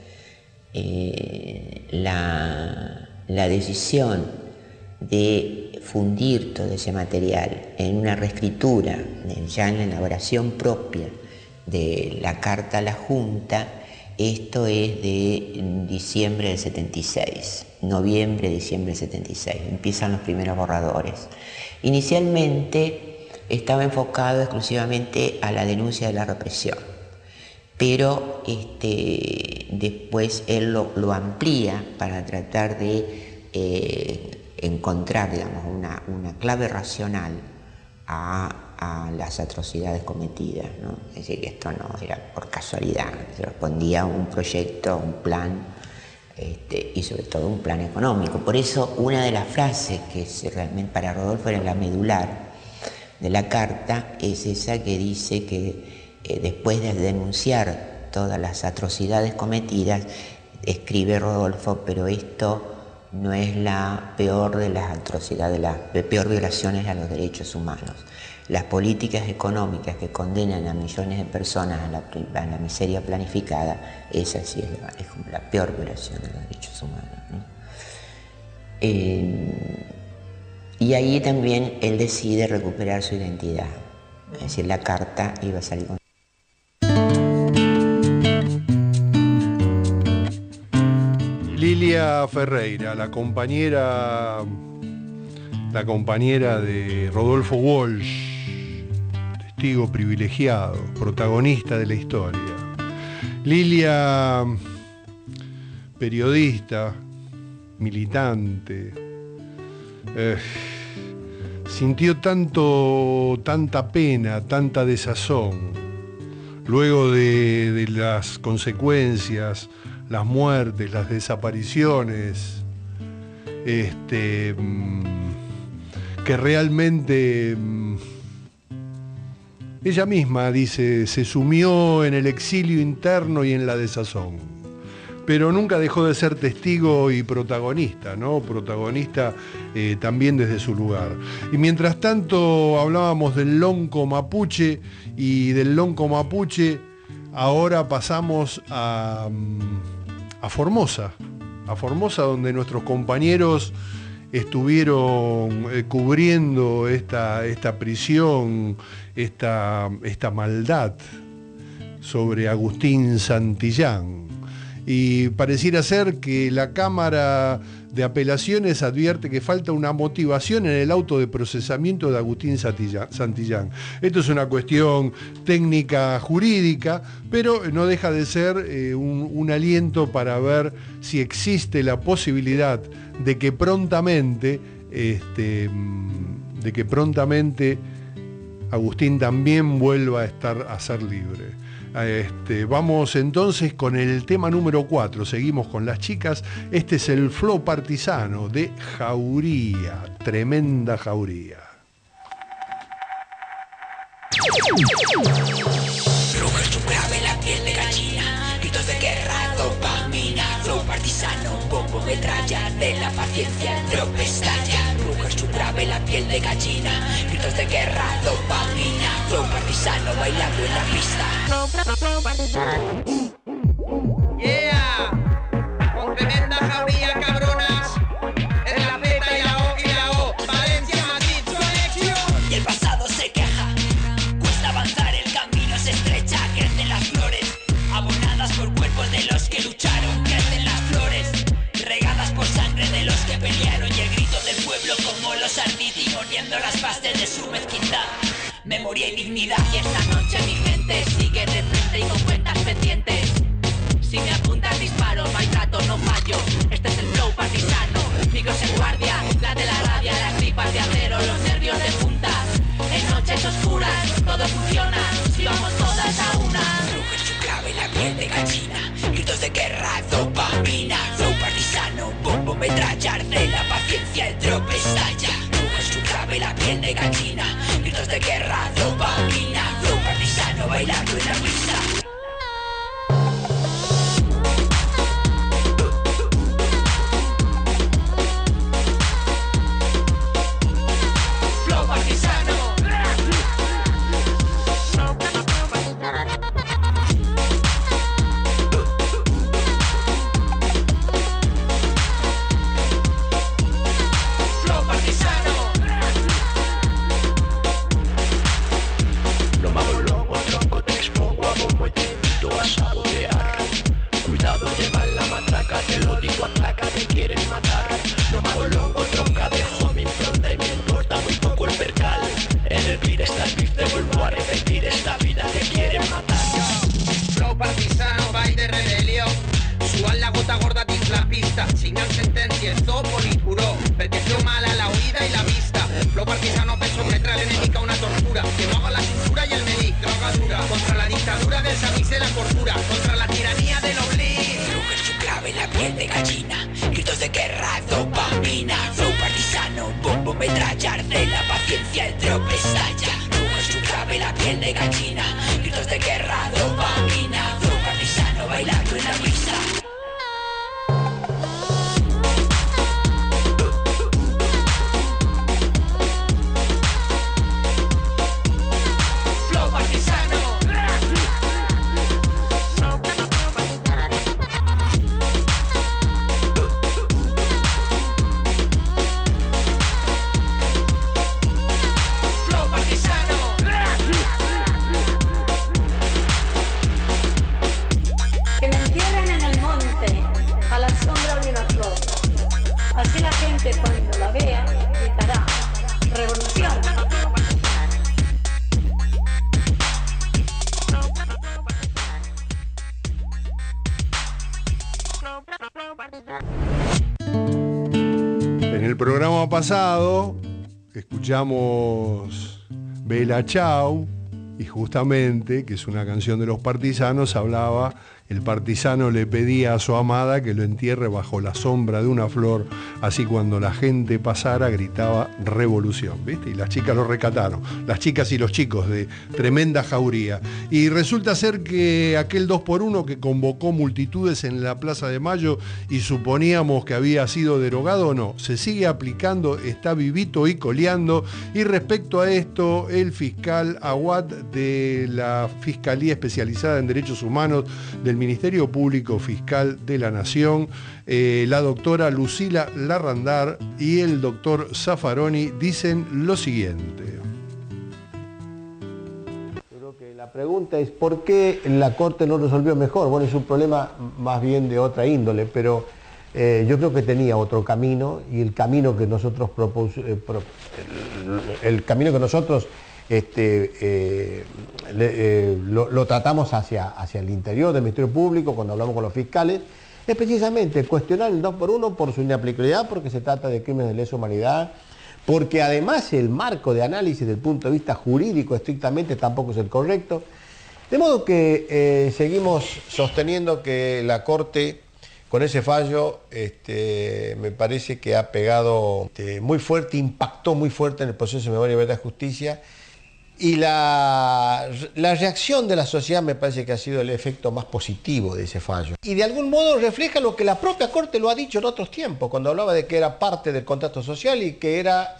La decisión de fundir todo ese material en una reescritura, ya en la elaboración propia de la carta a la Junta, esto es de diciembre del 76, noviembre, diciembre del 76, empiezan los primeros borradores. Inicialmente estaba enfocado exclusivamente a la denuncia de la represión, pero después él lo amplía para tratar de encontrar, digamos, una clave racional a las atrocidades cometidas, ¿no? Es decir, que esto no era por casualidad, se respondía a un proyecto, un plan, y sobre todo un plan económico. Por eso una de las frases que realmente para Rodolfo era la medular de la carta es esa que dice que después de denunciar todas las atrocidades cometidas, escribe Rodolfo, pero esto no es la peor de las atrocidades, las peor violaciones a los derechos humanos. Las políticas económicas que condenan a millones de personas a la miseria planificada, esa sí es como la peor violación de los derechos humanos, ¿no? Y ahí también él decide recuperar su identidad. Es decir, la carta iba a salir con... Lilia Ferreira, la compañera de Rodolfo Walsh, testigo privilegiado, protagonista de la historia. Lilia, periodista, militante, sintió tanta pena, tanta desazón, luego de las consecuencias, las muertes, las desapariciones, que realmente ella misma dice, se sumió en el exilio interno y en la desazón, pero nunca dejó de ser testigo y protagonista, ¿no? Protagonista también desde su lugar. Y mientras tanto hablábamos del lonco mapuche, y del lonco mapuche ahora pasamos a Formosa, donde nuestros compañeros estuvieron cubriendo esta prisión, esta maldad sobre Agustín Santillán. Y pareciera ser que la Cámara de Apelaciones advierte que falta una motivación en el auto de procesamiento de Agustín Santillán. Esto es una cuestión técnica jurídica, pero no deja de ser un aliento para ver si existe la posibilidad de que prontamente Agustín también vuelva a ser libre. Vamos entonces con el tema número 4. Seguimos con las chicas. Este es el flow partisano de Jauría. Tremenda Jauría. Brujas suprave la piel de gallina, gritos de guerra, dopamina, flow partisano, bombo metralla, de la paciencia el drop estalla. Brujas suprave la piel de gallina, gritos de guerra, dopamina, flow partisano, bailando en la pista. Flow partisano. Yeah, con tremenda Jauría, cabronas. Es la Z y la O y la O. Valencia, Madrid, conexión. Y el pasado se queja. Cuesta avanzar, el camino se estrecha. Crecen las flores, abonadas por cuerpos de los que lucharon. Crecen las flores, regadas por sangre de los que pelearon. Y el grito del pueblo como los arditi, muriendo las bases de su mezquindad. Memoria y dignidad. Y esta noche mi gente sigue de frente y con cuentas pendientes. Si me apuntas disparo, no hay trato, no fallo. Este es el flow partisano. Micros en guardia, la de la rabia, las tripas de acero, los nervios de punta. En noches oscuras, todo funciona. Si vamos todas a una. Brujas su clave, la piel de gallina. Gritos de guerra, dopamina. Flow partisano, bombo metralla, arde la paciencia, el drop estalla. Brujas su clave, la piel de gallina. Gritos de guerra, dopamina. Flow partisano, bailando en la pista. el programa pasado escuchamos Bella Ciao y justamente, que es una canción de los Partisanos, hablaba, el partisano le pedía a su amada que lo entierre bajo la sombra de una flor, así cuando la gente pasara gritaba revolución, ¿viste? Y las chicas lo rescataron, las chicas y los chicos de Tremenda Jauría. Y resulta ser que aquel 2x1 que convocó multitudes en la Plaza de Mayo y suponíamos que había sido derogado, no, se sigue aplicando, está vivito y coleando. Y respecto a esto, el fiscal Aguad de la Fiscalía Especializada en Derechos Humanos del Ministerio Público Fiscal de la Nación, la doctora Lucila Larrandar y el doctor Zaffaroni dicen lo siguiente. Creo que la pregunta es ¿por qué la Corte no resolvió mejor? Bueno, es un problema más bien de otra índole, pero yo creo que tenía otro camino, y el camino que nosotros lo tratamos hacia el interior del Ministerio Público cuando hablamos con los fiscales, es precisamente cuestionar el 2x1 por su inaplicabilidad, porque se trata de crímenes de lesa humanidad, porque además el marco de análisis desde el punto de vista jurídico estrictamente tampoco es el correcto. De modo que seguimos sosteniendo que la Corte, con ese fallo, me parece que ha pegado muy fuerte, impactó muy fuerte en el proceso de memoria, verdad y justicia. Y la reacción de la sociedad me parece que ha sido el efecto más positivo de ese fallo. Y de algún modo refleja lo que la propia Corte lo ha dicho en otros tiempos, cuando hablaba de que era parte del contrato social y que era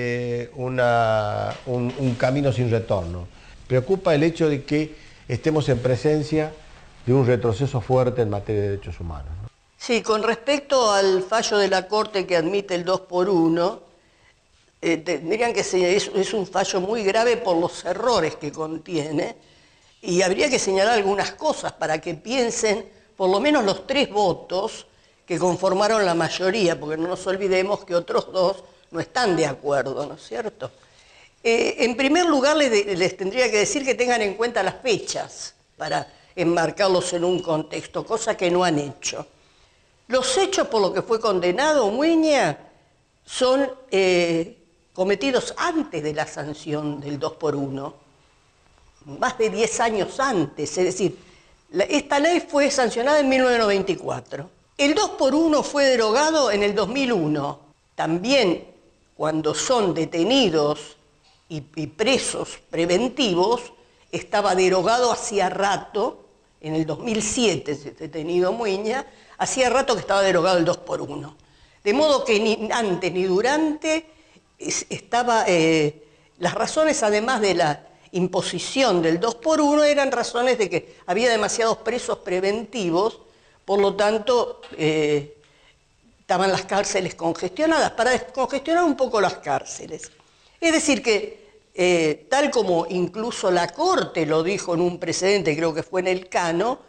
un camino sin retorno. Preocupa el hecho de que estemos en presencia de un retroceso fuerte en materia de derechos humanos, ¿no? Sí, con respecto al fallo de la Corte que admite el 2x1, tendrían que es un fallo muy grave por los errores que contiene, y habría que señalar algunas cosas para que piensen por lo menos los 3 votos que conformaron la mayoría, porque no nos olvidemos que otros 2 no están de acuerdo, ¿no es cierto? En primer lugar, les tendría que decir que tengan en cuenta las fechas para enmarcarlos en un contexto, cosa que no han hecho. Los hechos por los que fue condenado Muiña son cometidos antes de la sanción del 2x1, más de 10 años antes, es decir, esta ley fue sancionada en 1994. El 2x1 fue derogado en el 2001. También cuando son detenidos y presos preventivos, estaba derogado hacía rato, en el 2007 detenido Muiña, hacía rato que estaba derogado el 2x1. De modo que ni antes ni durante estaba, las razones además de la imposición del 2x1 eran razones de que había demasiados presos preventivos, por lo tanto estaban las cárceles congestionadas, para descongestionar un poco las cárceles. Es decir que tal como incluso la Corte lo dijo en un precedente, creo que fue en el Cano,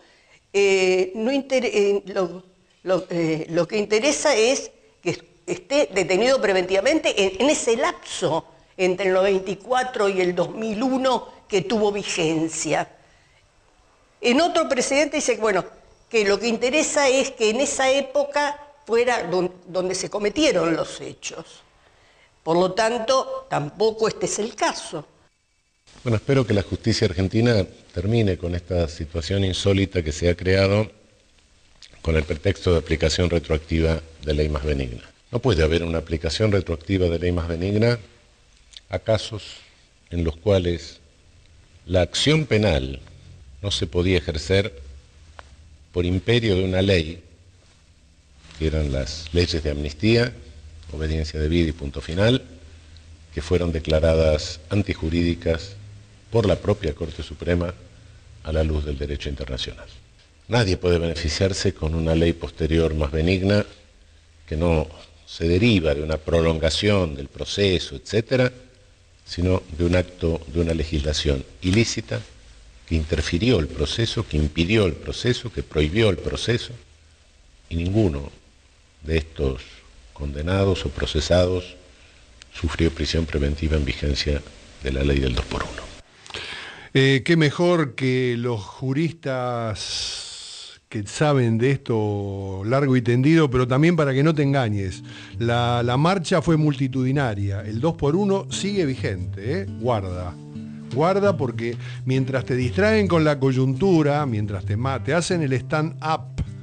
lo que interesa es que esté detenido preventivamente en ese lapso entre el 94 y el 2001 que tuvo vigencia. En otro precedente dice bueno, que lo que interesa es que en esa época fuera donde se cometieron los hechos. Por lo tanto, tampoco este es el caso. Bueno, espero que la justicia argentina termine con esta situación insólita que se ha creado con el pretexto de aplicación retroactiva de ley más benigna. No puede haber una aplicación retroactiva de ley más benigna a casos en los cuales la acción penal no se podía ejercer por imperio de una ley, que eran las leyes de amnistía, obediencia debida y punto final, que fueron declaradas antijurídicas por la propia Corte Suprema a la luz del derecho internacional. Nadie puede beneficiarse con una ley posterior más benigna que no se deriva de una prolongación del proceso, etcétera, sino de un acto de una legislación ilícita que interfirió el proceso, que impidió el proceso, que prohibió el proceso, y ninguno de estos condenados o procesados sufrió prisión preventiva en vigencia de la ley del 2x1. Qué mejor que los juristas que saben de esto largo y tendido, pero también para que no te engañes. La marcha fue multitudinaria, el 2x1 sigue vigente, Guarda porque mientras te distraen con la coyuntura, mientras te hacen el stand-up,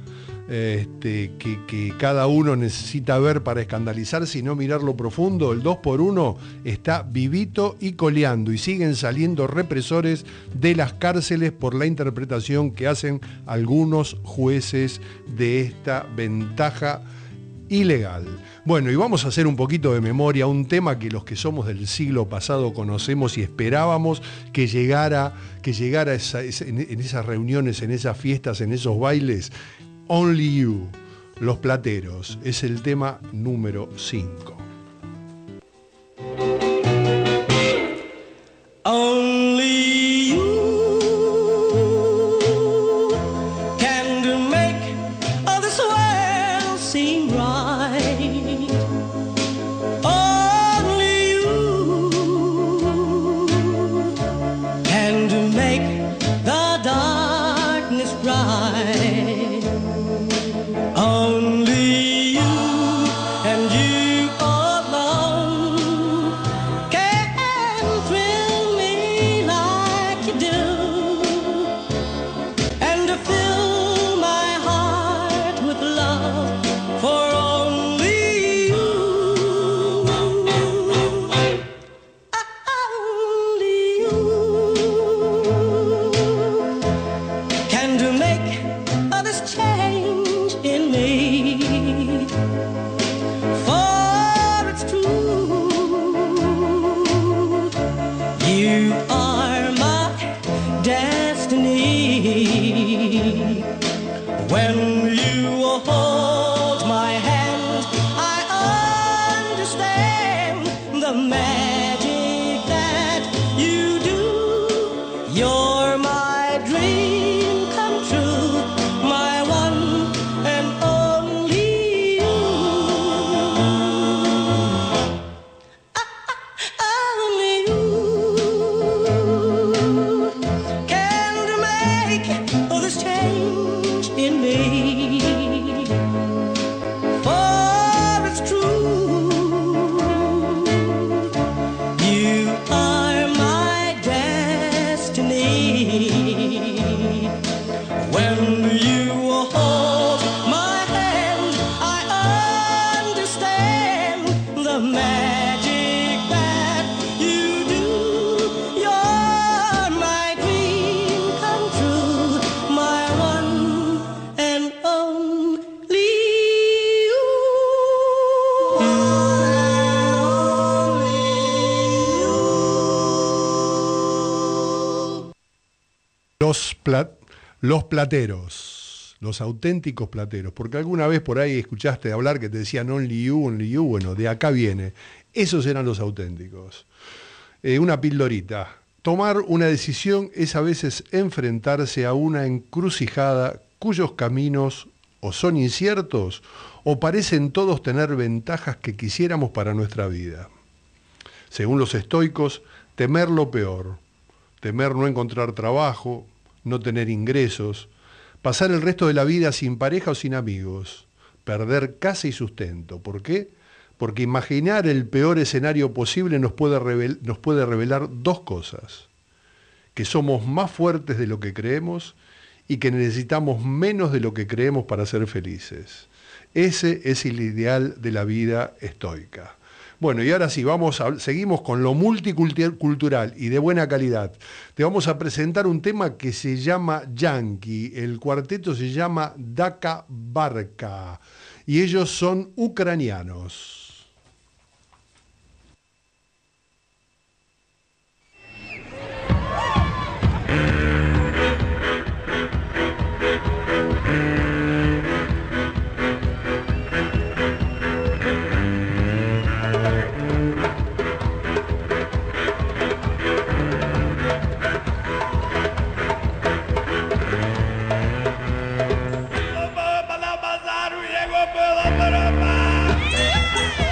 que cada uno necesita ver para escandalizarse y no mirar lo profundo, el 2x1 está vivito y coleando y siguen saliendo represores de las cárceles por la interpretación que hacen algunos jueces de esta ventaja ilegal. Bueno, y vamos a hacer un poquito de memoria, un tema que los que somos del siglo pasado conocemos y esperábamos que llegara en esas reuniones, en esas fiestas, en esos bailes. Only You, Los Plateros, es el tema número 5. Only you can make all this world seem right. Only you can make the darkness bright. Only you and you alone can thrill me like you do, and to fill my heart with love for only you. Only you can to make all this change in me, for it's true, you are my destiny. When you hold my hand, I understand the magic that you do. You're my dream come true, my one and only you. Only you can make all this change in me, for it's true, you are my destiny. When you hold my hand, I understand the magic that you do. You're my dream come true, my one and only you. Los plateros, los auténticos plateros, porque alguna vez por ahí escuchaste hablar que te decían only you, bueno, de acá viene. Esos eran los auténticos. Una pildorita. Tomar una decisión es a veces enfrentarse a una encrucijada cuyos caminos o son inciertos o parecen todos tener ventajas que quisiéramos para nuestra vida. Según los estoicos, temer lo peor, temer no encontrar trabajo, no tener ingresos, pasar el resto de la vida sin pareja o sin amigos, perder casa y sustento. ¿Por qué? Porque imaginar el peor escenario posible nos puede revelar dos cosas: que somos más fuertes de lo que creemos y que necesitamos menos de lo que creemos para ser felices. Ese es el ideal de la vida estoica. Bueno, y ahora sí, seguimos con lo multicultural y de buena calidad. Te vamos a presentar un tema que se llama Yankee. El cuarteto se llama Daka Barka y ellos son ucranianos. Pela Parapá.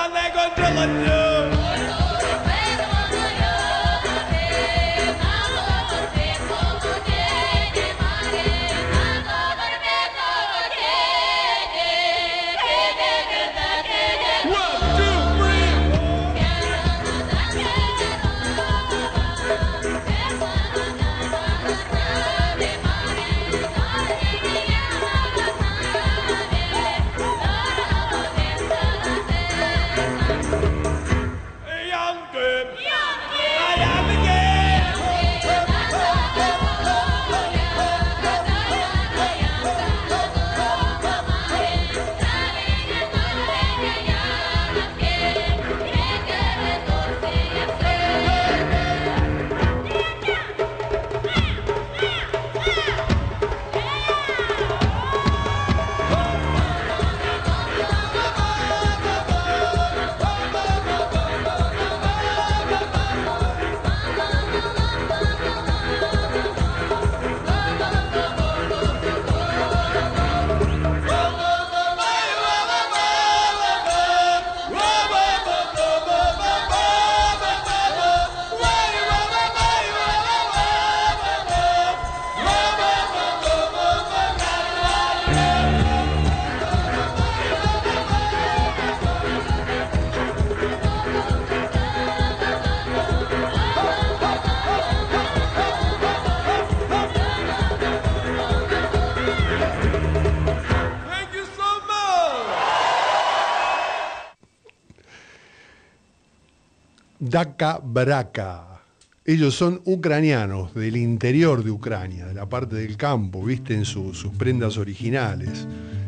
Daka Braka. Ellos son ucranianos del interior de Ucrania, de la parte del campo, visten sus prendas originales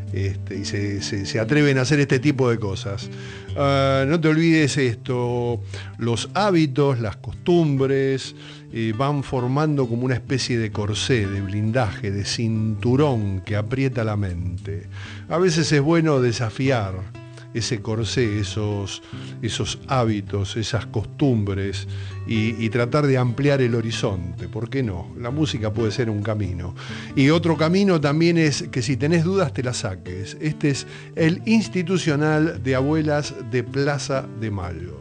y se atreven a hacer este tipo de cosas. No te olvides esto, los hábitos, las costumbres van formando como una especie de corsé, de blindaje, de cinturón que aprieta la mente. A veces es bueno desafiar ese corsé, esos hábitos, esas costumbres y tratar de ampliar el horizonte. ¿Por qué no? La música puede ser un camino. Y otro camino también es que si tenés dudas te las saques. Este es el Institucional de Abuelas de Plaza de Mayo.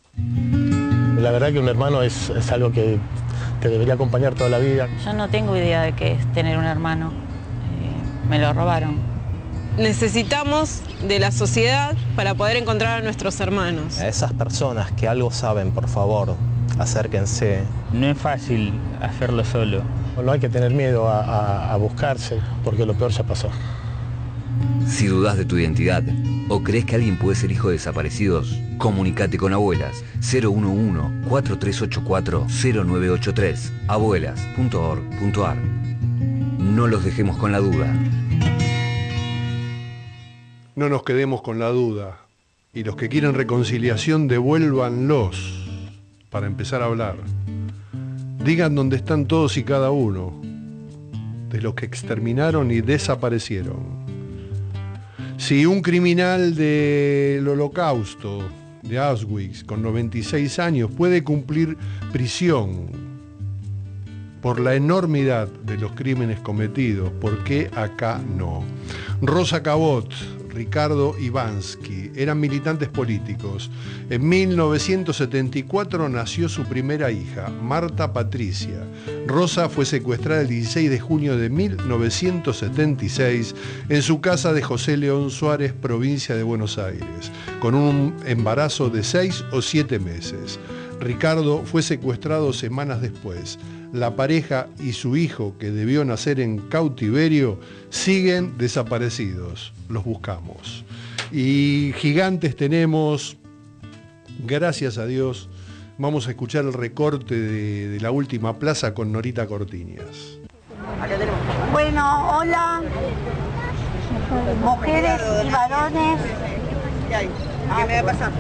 La verdad que un hermano es algo que te debería acompañar toda la vida. Yo no tengo idea de qué es tener un hermano. Me lo robaron. Necesitamos de la sociedad para poder encontrar a nuestros hermanos. A esas personas que algo saben, por favor, acérquense. No es fácil hacerlo solo. No hay que tener miedo a buscarse, porque lo peor ya pasó. Si dudas de tu identidad o crees que alguien puede ser hijo de desaparecidos, comunícate con Abuelas 011-4384-0983, abuelas.org.ar. No los dejemos con la duda. No nos quedemos con la duda. Y los que quieren reconciliación, devuélvanlos para empezar a hablar. Digan dónde están todos y cada uno de los que exterminaron y desaparecieron. Si un criminal del Holocausto, de Auschwitz, con 96 años, puede cumplir prisión por la enormidad de los crímenes cometidos, ¿por qué acá no? Rosa Cabot, Ricardo Ivansky eran militantes políticos. En 1974 nació su primera hija, Marta Patricia. Rosa fue secuestrada el 16 de junio de 1976 en su casa de José León Suárez, provincia de Buenos Aires, con un embarazo de 6 o 7 meses. Ricardo fue secuestrado semanas después. La pareja y su hijo, que debió nacer en cautiverio, siguen desaparecidos. Los buscamos. Y gigantes tenemos, gracias a Dios. Vamos a escuchar el recorte de La Última Plaza con Norita Cortiñas. Bueno, hola, mujeres y varones. ¿Qué me va a pasar?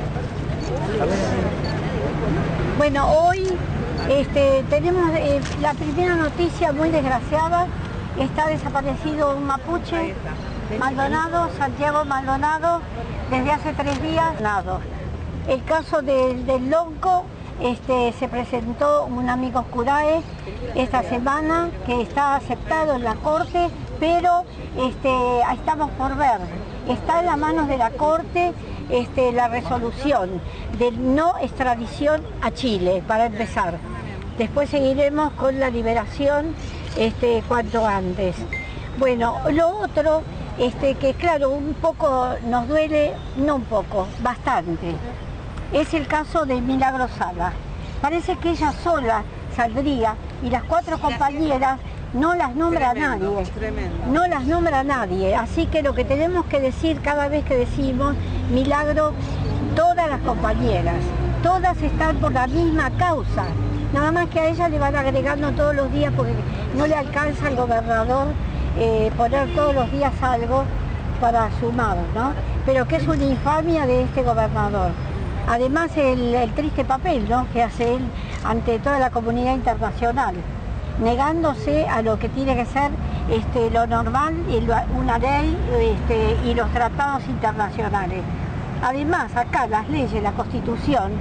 Bueno, hoy tenemos la primera noticia muy desgraciada. Está desaparecido un mapuche, Maldonado, Santiago Maldonado, desde hace 3 días. El caso del Lonco, se presentó un amigo curae esta semana que está aceptado en la corte, pero estamos por ver. Está en las manos de la corte la resolución de no extradición a Chile, para empezar. Después seguiremos con la liberación cuanto antes. Bueno, lo otro, que claro, un poco nos duele, no un poco, bastante, es el caso de Milagro Sala. Parece que ella sola saldría y las 4 compañeras no las nombra nadie, no las nombra nadie, así que lo que tenemos que decir cada vez que decimos Milagro, todas las compañeras, todas están por la misma causa, nada más que a ella le van agregando todos los días porque no le alcanza al gobernador poner todos los días algo para sumar, ¿no? Pero que es una infamia de este gobernador. Además el triste papel, ¿no?, que hace él ante toda la comunidad internacional, negándose a lo que tiene que ser lo normal, una ley y los tratados internacionales. Además, acá las leyes, la Constitución,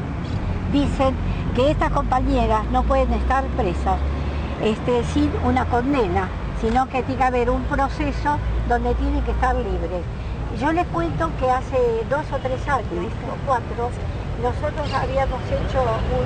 dicen que estas compañeras no pueden estar presas sin una condena, sino que tiene que haber un proceso donde tienen que estar libres. Yo les cuento que hace 2 o 3 años, o 4, nosotros habíamos hecho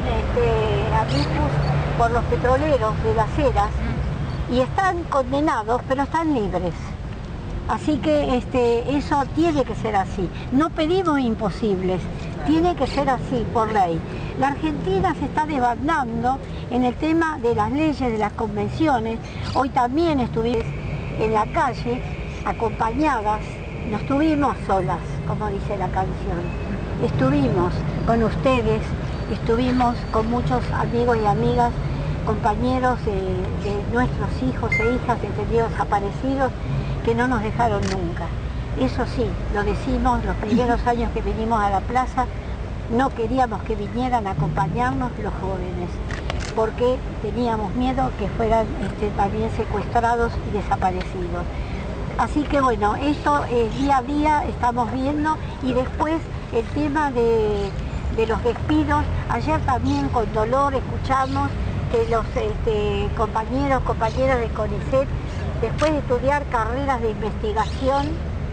un amicus por los petroleros de Las Heras y están condenados, pero están libres. Así que eso tiene que ser así. No pedimos imposibles, tiene que ser así por ley. La Argentina se está desbandando en el tema de las leyes, de las convenciones. Hoy también estuvimos en la calle acompañadas. No estuvimos solas, como dice la canción. Estuvimos con ustedes, estuvimos con muchos amigos y amigas, compañeros de nuestros hijos e hijas detenidos desaparecidos que no nos dejaron nunca. Eso sí, lo decimos los primeros años que vinimos a la plaza, no queríamos que vinieran a acompañarnos los jóvenes, porque teníamos miedo que fueran también secuestrados y desaparecidos. Así que bueno, esto día a día estamos viendo y después el tema de los despidos. Ayer también con dolor escuchamos que los compañeras de CONICET, después de estudiar carreras de investigación,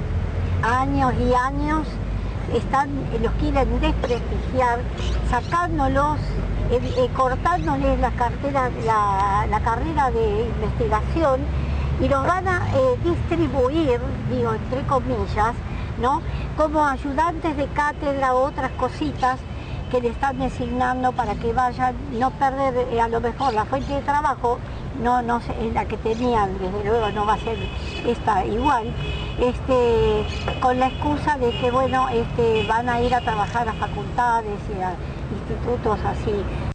años y años, los quieren desprestigiar, sacándolos, cortándoles la carrera de investigación, y los van a distribuir, digo, entre comillas, ¿no?, como ayudantes de cátedra o otras cositas que le están designando para que vayan, no perder a lo mejor la fuente de trabajo, no es la que tenían, desde luego no va a ser esta igual, con la excusa de que bueno, van a ir a trabajar a facultades y a institutos así.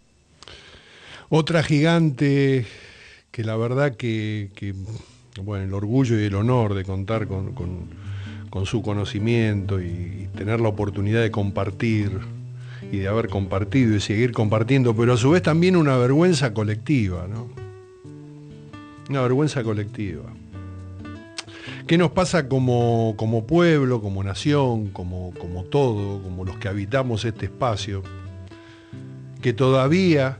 Otra gigante que la verdad que bueno, el orgullo y el honor de contar con su conocimiento y tener la oportunidad de compartir y de haber compartido y seguir compartiendo, pero a su vez también una vergüenza colectiva, ¿no? Una vergüenza colectiva. ¿Qué nos pasa como pueblo, como nación, como todo, como los que habitamos este espacio? Que todavía,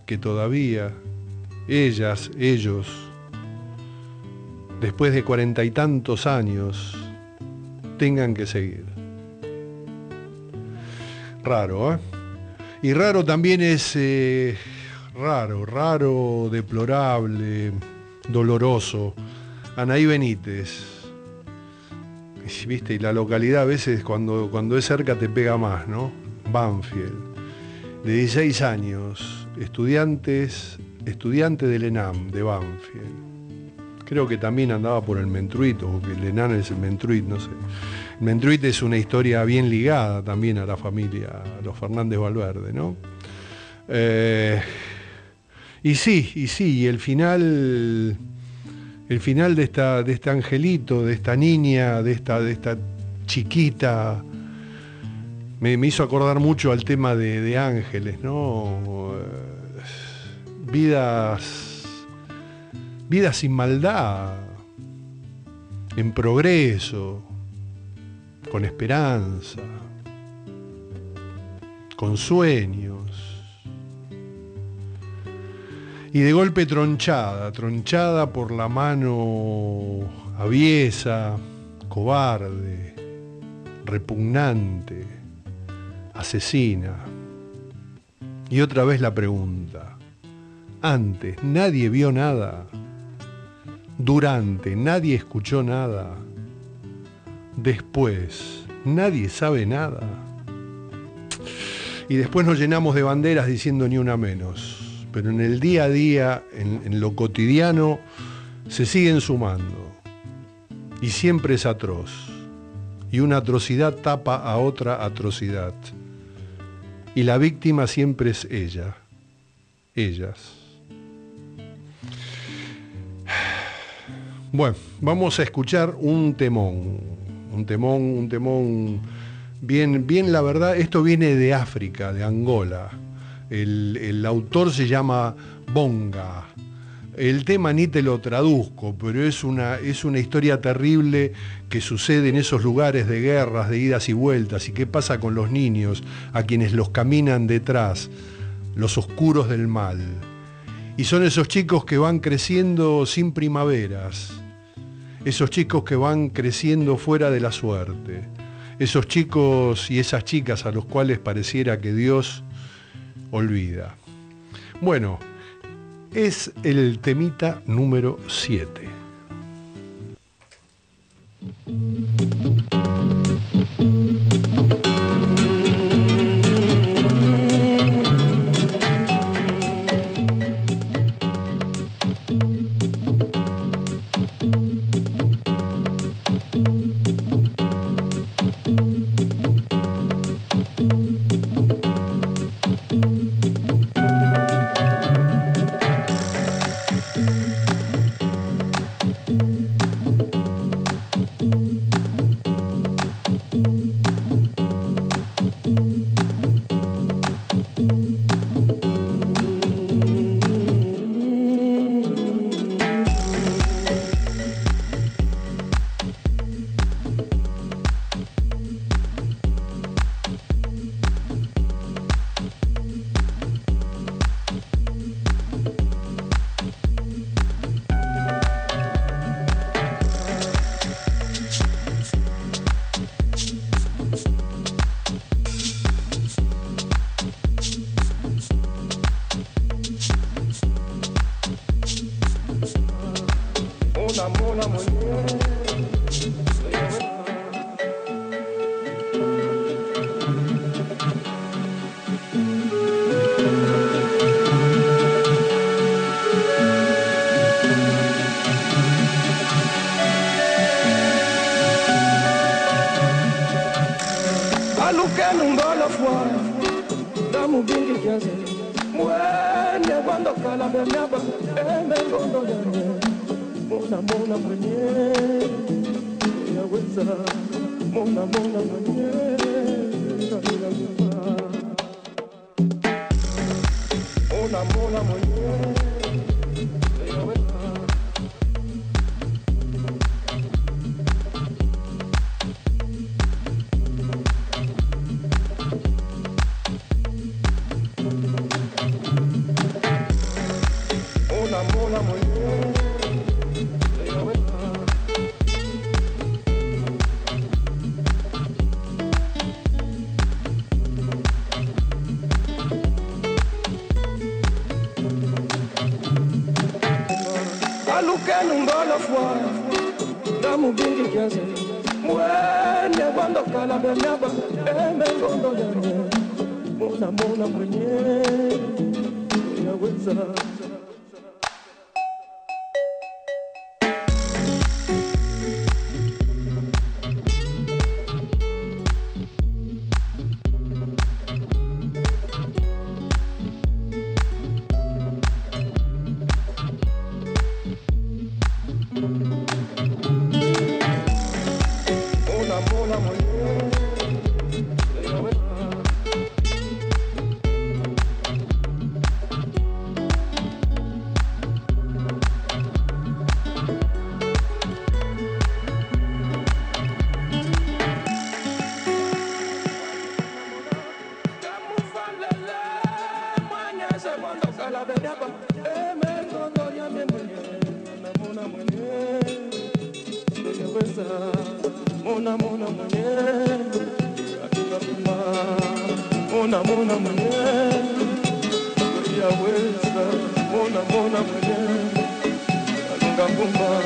ellas, ellos, después de 40 y tantos años, tengan que seguir. Raro, ¿eh? Y raro también es, raro, deplorable, doloroso. Anaí Benítez, ¿viste? Y la localidad a veces cuando es cerca te pega más, ¿no? Banfield, de 16 años, estudiante del ENAM de Banfield. Creo que también andaba por el Mentruit, o que el ENAM es el Mentruit, no sé. El Mentruit es una historia bien ligada también a la familia, a los Fernández Valverde, ¿no? Y el final de este angelito, de esta niña, de esta chiquita, me hizo acordar mucho al tema de Ángeles, ¿no? Vidas sin maldad, en progreso, con esperanza, con sueños. Y de golpe tronchada por la mano aviesa, cobarde, repugnante asesina. Y otra vez la pregunta. Antes nadie vio nada. Durante nadie escuchó nada. Después nadie sabe nada. Y después nos llenamos de banderas diciendo ni una menos. Pero en el día a día, en lo cotidiano, se siguen sumando. Y siempre es atroz. Y una atrocidad tapa a otra atrocidad. Y la víctima siempre es ella. Ellas. Bueno, vamos a escuchar un temón. Un temón bien, la verdad, esto viene de África, de Angola. El autor se llama Bonga. El tema ni te lo traduzco, pero es una historia terrible que sucede en esos lugares de guerras, de idas y vueltas, y qué pasa con los niños, a quienes los caminan detrás, los oscuros del mal. Y son esos chicos que van creciendo sin primaveras, esos chicos que van creciendo fuera de la suerte, esos chicos y esas chicas a los cuales pareciera que Dios olvida. Bueno, es el temita número 7. Mona mona mwenye, akina pima. mona mona mwenye ya weza mona mona mwenye alunga ngumba.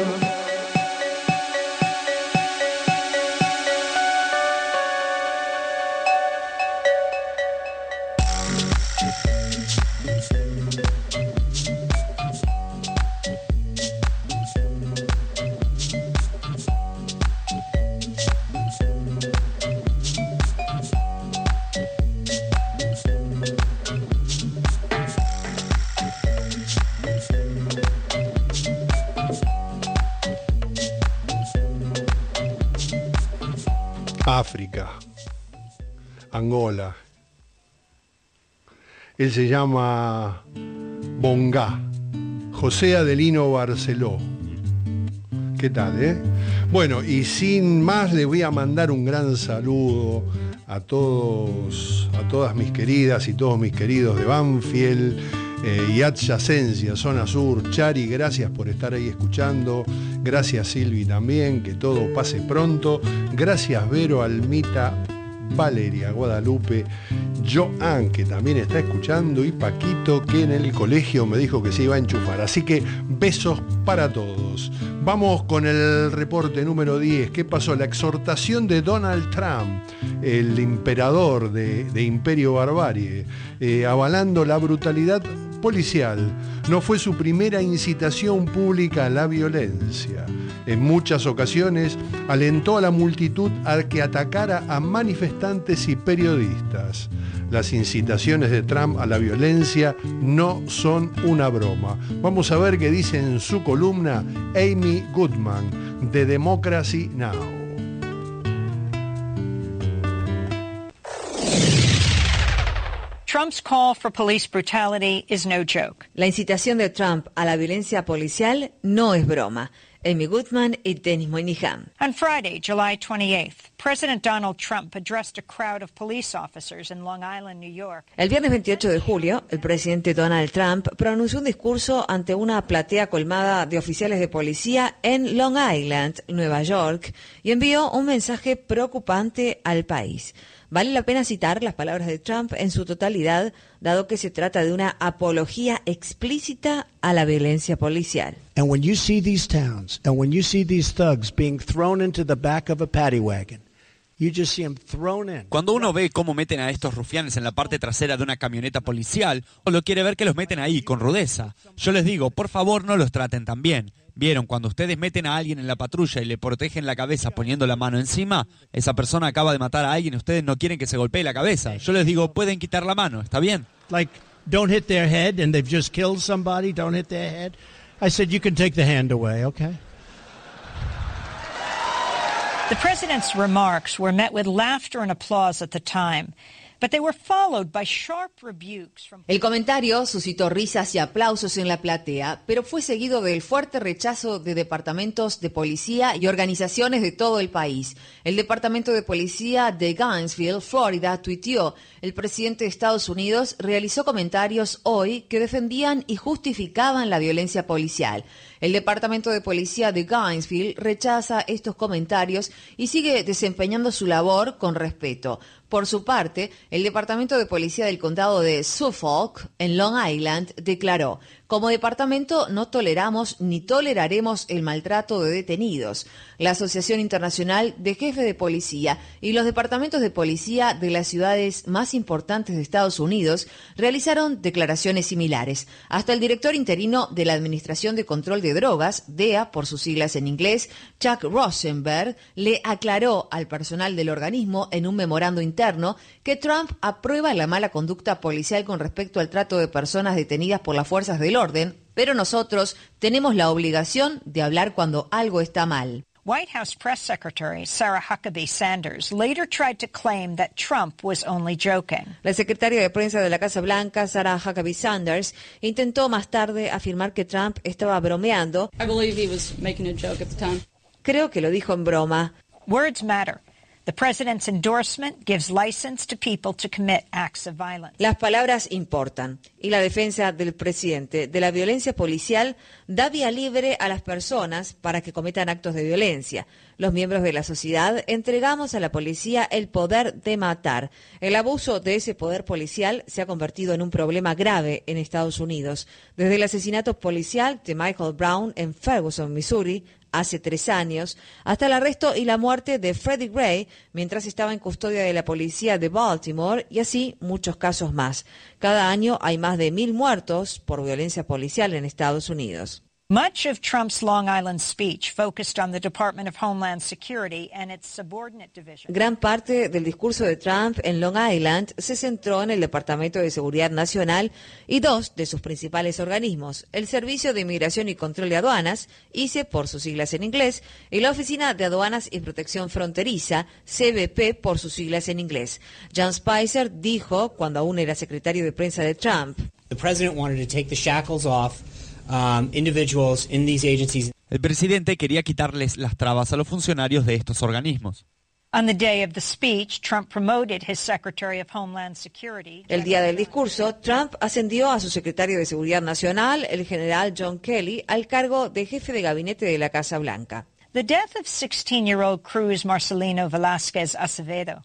África, Angola. Él se llama Bonga, José Adelino Barceló. ¿Qué tal, Bueno, y sin más le voy a mandar un gran saludo a todas mis queridas y todos mis queridos de Banfield y adyacencia, zona sur. Chari, gracias por estar ahí escuchando. Gracias Silvi también, que todo pase pronto. Gracias Vero, Almita, Valeria, Guadalupe, Joan, que también está escuchando, y Paquito, que en el colegio me dijo que se iba a enchufar. Así que besos para todos. Vamos con el reporte número 10. ¿Qué pasó? La exhortación de Donald Trump, el emperador de Imperio Barbarie, avalando la brutalidad policial. No fue su primera incitación pública a la violencia. En muchas ocasiones alentó a la multitud a que atacara a manifestantes y periodistas. Las incitaciones de Trump a la violencia no son una broma. Vamos a ver qué dice en su columna Amy Goodman de Democracy Now! Trump's call for police brutality is no joke. La incitación de Trump a la violencia policial no es broma. Amy Goodman y Dennis Moynihan. On Friday, July 28th, President Donald Trump addressed a crowd of police officers in Long Island, New York. El viernes 28 de julio, el presidente Donald Trump pronunció un discurso ante una platea colmada de oficiales de policía en Long Island, Nueva York, y envió un mensaje preocupante al país. Vale la pena citar las palabras de Trump en su totalidad, dado que se trata de una apología explícita a la violencia policial. And when you see these towns, and when you see these thugs being thrown into the back of a paddy wagon, you just see them thrown in. Cuando uno ve cómo meten a estos rufianes en la parte trasera de una camioneta policial, solo quiere ver que los meten ahí con rudeza. Yo les digo, por favor, no los traten tan bien. ¿Vieron? Cuando ustedes meten a alguien en la patrulla y le protegen la cabeza poniendo la mano encima, esa persona acaba de matar a alguien y ustedes no quieren que se golpee la cabeza. Yo les digo, pueden quitar la mano, ¿está bien? Like, don't hit their head and they've just killed somebody, don't hit their head. I said, you can take the hand away, okay? The president's remarks were met with laughter and applause at the time, but they were followed by sharp rebukes from... El comentario suscitó risas y aplausos en la platea, pero fue seguido del fuerte rechazo de departamentos de policía y organizaciones de todo el país. El departamento de policía de Gainesville, Florida, tuiteó: el presidente de Estados Unidos realizó comentarios hoy que defendían y justificaban la violencia policial. El departamento de policía de Gainesville rechaza estos comentarios y sigue desempeñando su labor con respeto. Por su parte, el Departamento de Policía del Condado de Suffolk, en Long Island, declaró: como departamento no toleramos ni toleraremos el maltrato de detenidos. La Asociación Internacional de Jefes de Policía y los departamentos de policía de las ciudades más importantes de Estados Unidos realizaron declaraciones similares. Hasta el director interino de la Administración de Control de Drogas, DEA por sus siglas en inglés, Chuck Rosenberg, le aclaró al personal del organismo en un memorando interno que Trump aprueba la mala conducta policial con respecto al trato de personas detenidas por las fuerzas del orden, pero nosotros tenemos la obligación de hablar cuando algo está mal. White House Press Secretary Sarah Huckabee Sanders later tried to claim that Trump was only joking. La secretaria de prensa de la Casa Blanca, Sarah Huckabee Sanders, intentó más tarde afirmar que Trump estaba bromeando. I believe he was making a joke at the time. Creo que lo dijo en broma. Words matter. The president's endorsement gives license to people to commit acts of violence. Las palabras importan y la defensa del presidente de la violencia policial da vía libre a las personas para que cometan actos de violencia. Los miembros de la sociedad entregamos a la policía el poder de matar. El abuso de ese poder policial se ha convertido en un problema grave en Estados Unidos. Desde el asesinato policial de Michael Brown en Ferguson, Missouri, hace 3 años, hasta el arresto y la muerte de Freddie Gray mientras estaba en custodia de la policía de Baltimore, y así muchos casos más. Cada año hay más de 1.000 muertos por violencia policial en Estados Unidos. Much of Trump's Long Island speech focused on the Department of Homeland Security and its subordinate division. Gran parte del discurso de Trump en Long Island se centró en el Departamento de Seguridad Nacional y 2 de sus principales organismos, el Servicio de Inmigración y Control de Aduanas, ICE por sus siglas en inglés, y la Oficina de Aduanas y Protección Fronteriza, CBP por sus siglas en inglés. John Spicer dijo, cuando aún era secretario de prensa de Trump, The president wanted to take the shackles off individuals in these agencies. El presidente quería quitarles las trabas a los funcionarios de estos organismos. On the day of the speech, Trump promoted his Secretary of Homeland Security. El día del discurso, Trump ascendió a su secretario de Seguridad Nacional, el general John Kelly, al cargo de jefe de gabinete de la Casa Blanca. The death of 16-year-old Cruz Marcelino Velázquez Acevedo.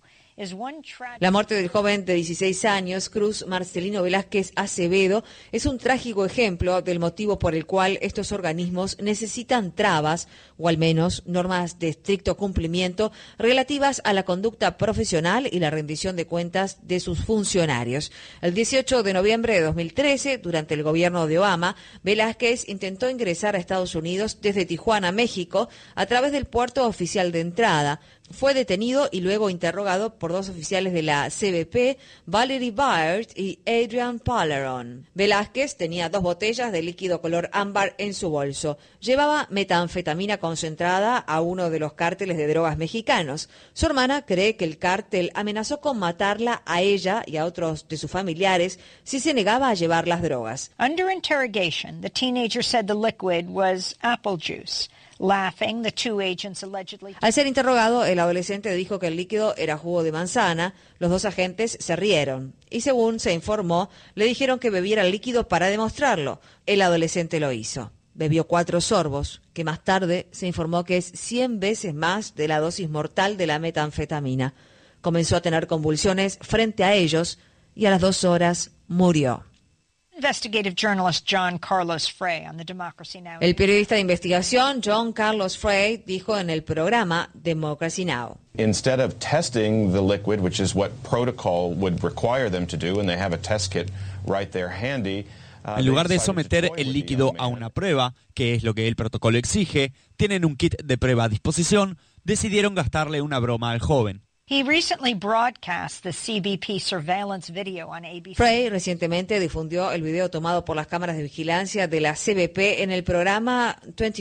La muerte del joven de 16 años, Cruz Marcelino Velázquez Acevedo, es un trágico ejemplo del motivo por el cual estos organismos necesitan trabas, o al menos normas de estricto cumplimiento, relativas a la conducta profesional y la rendición de cuentas de sus funcionarios. El 18 de noviembre de 2013, durante el gobierno de Obama, Velázquez intentó ingresar a Estados Unidos desde Tijuana, México, a través del puerto oficial de entrada. Fue detenido y luego interrogado por 2 oficiales de la CBP, Valerie Baird y Adrian Paleron. Velázquez tenía 2 botellas de líquido color ámbar en su bolso. Llevaba metanfetamina concentrada a uno de los cárteles de drogas mexicanos. Su hermana cree que el cártel amenazó con matarla a ella y a otros de sus familiares si se negaba a llevar las drogas. Under interrogation, the teenager said the liquid was apple juice. Laughing, the 2 agents allegedly... Al ser interrogado, el adolescente dijo que el líquido era jugo de manzana. Los 2 agentes se rieron y, según se informó, le dijeron que bebiera el líquido para demostrarlo. El adolescente lo hizo. Bebió 4 sorbos, que más tarde se informó que es 100 veces más de la dosis mortal de la metanfetamina. Comenzó a tener convulsiones frente a ellos y a las 2 horas murió. Investigative journalist John Carlos Frey on the Democracy Now! El periodista de investigación John Carlos Frey dijo en el programa Democracy Now! Instead of testing the liquid, which is what protocol would require them to do, and they have a test kit right there handy. En lugar de someter el líquido a una prueba, que es lo que el protocolo exige, tienen un kit de prueba a disposición, decidieron gastarle una broma al joven. He recently broadcast the CBP surveillance video on ABC. Frey recientemente difundió el video tomado por las cámaras de vigilancia de la CBP en el programa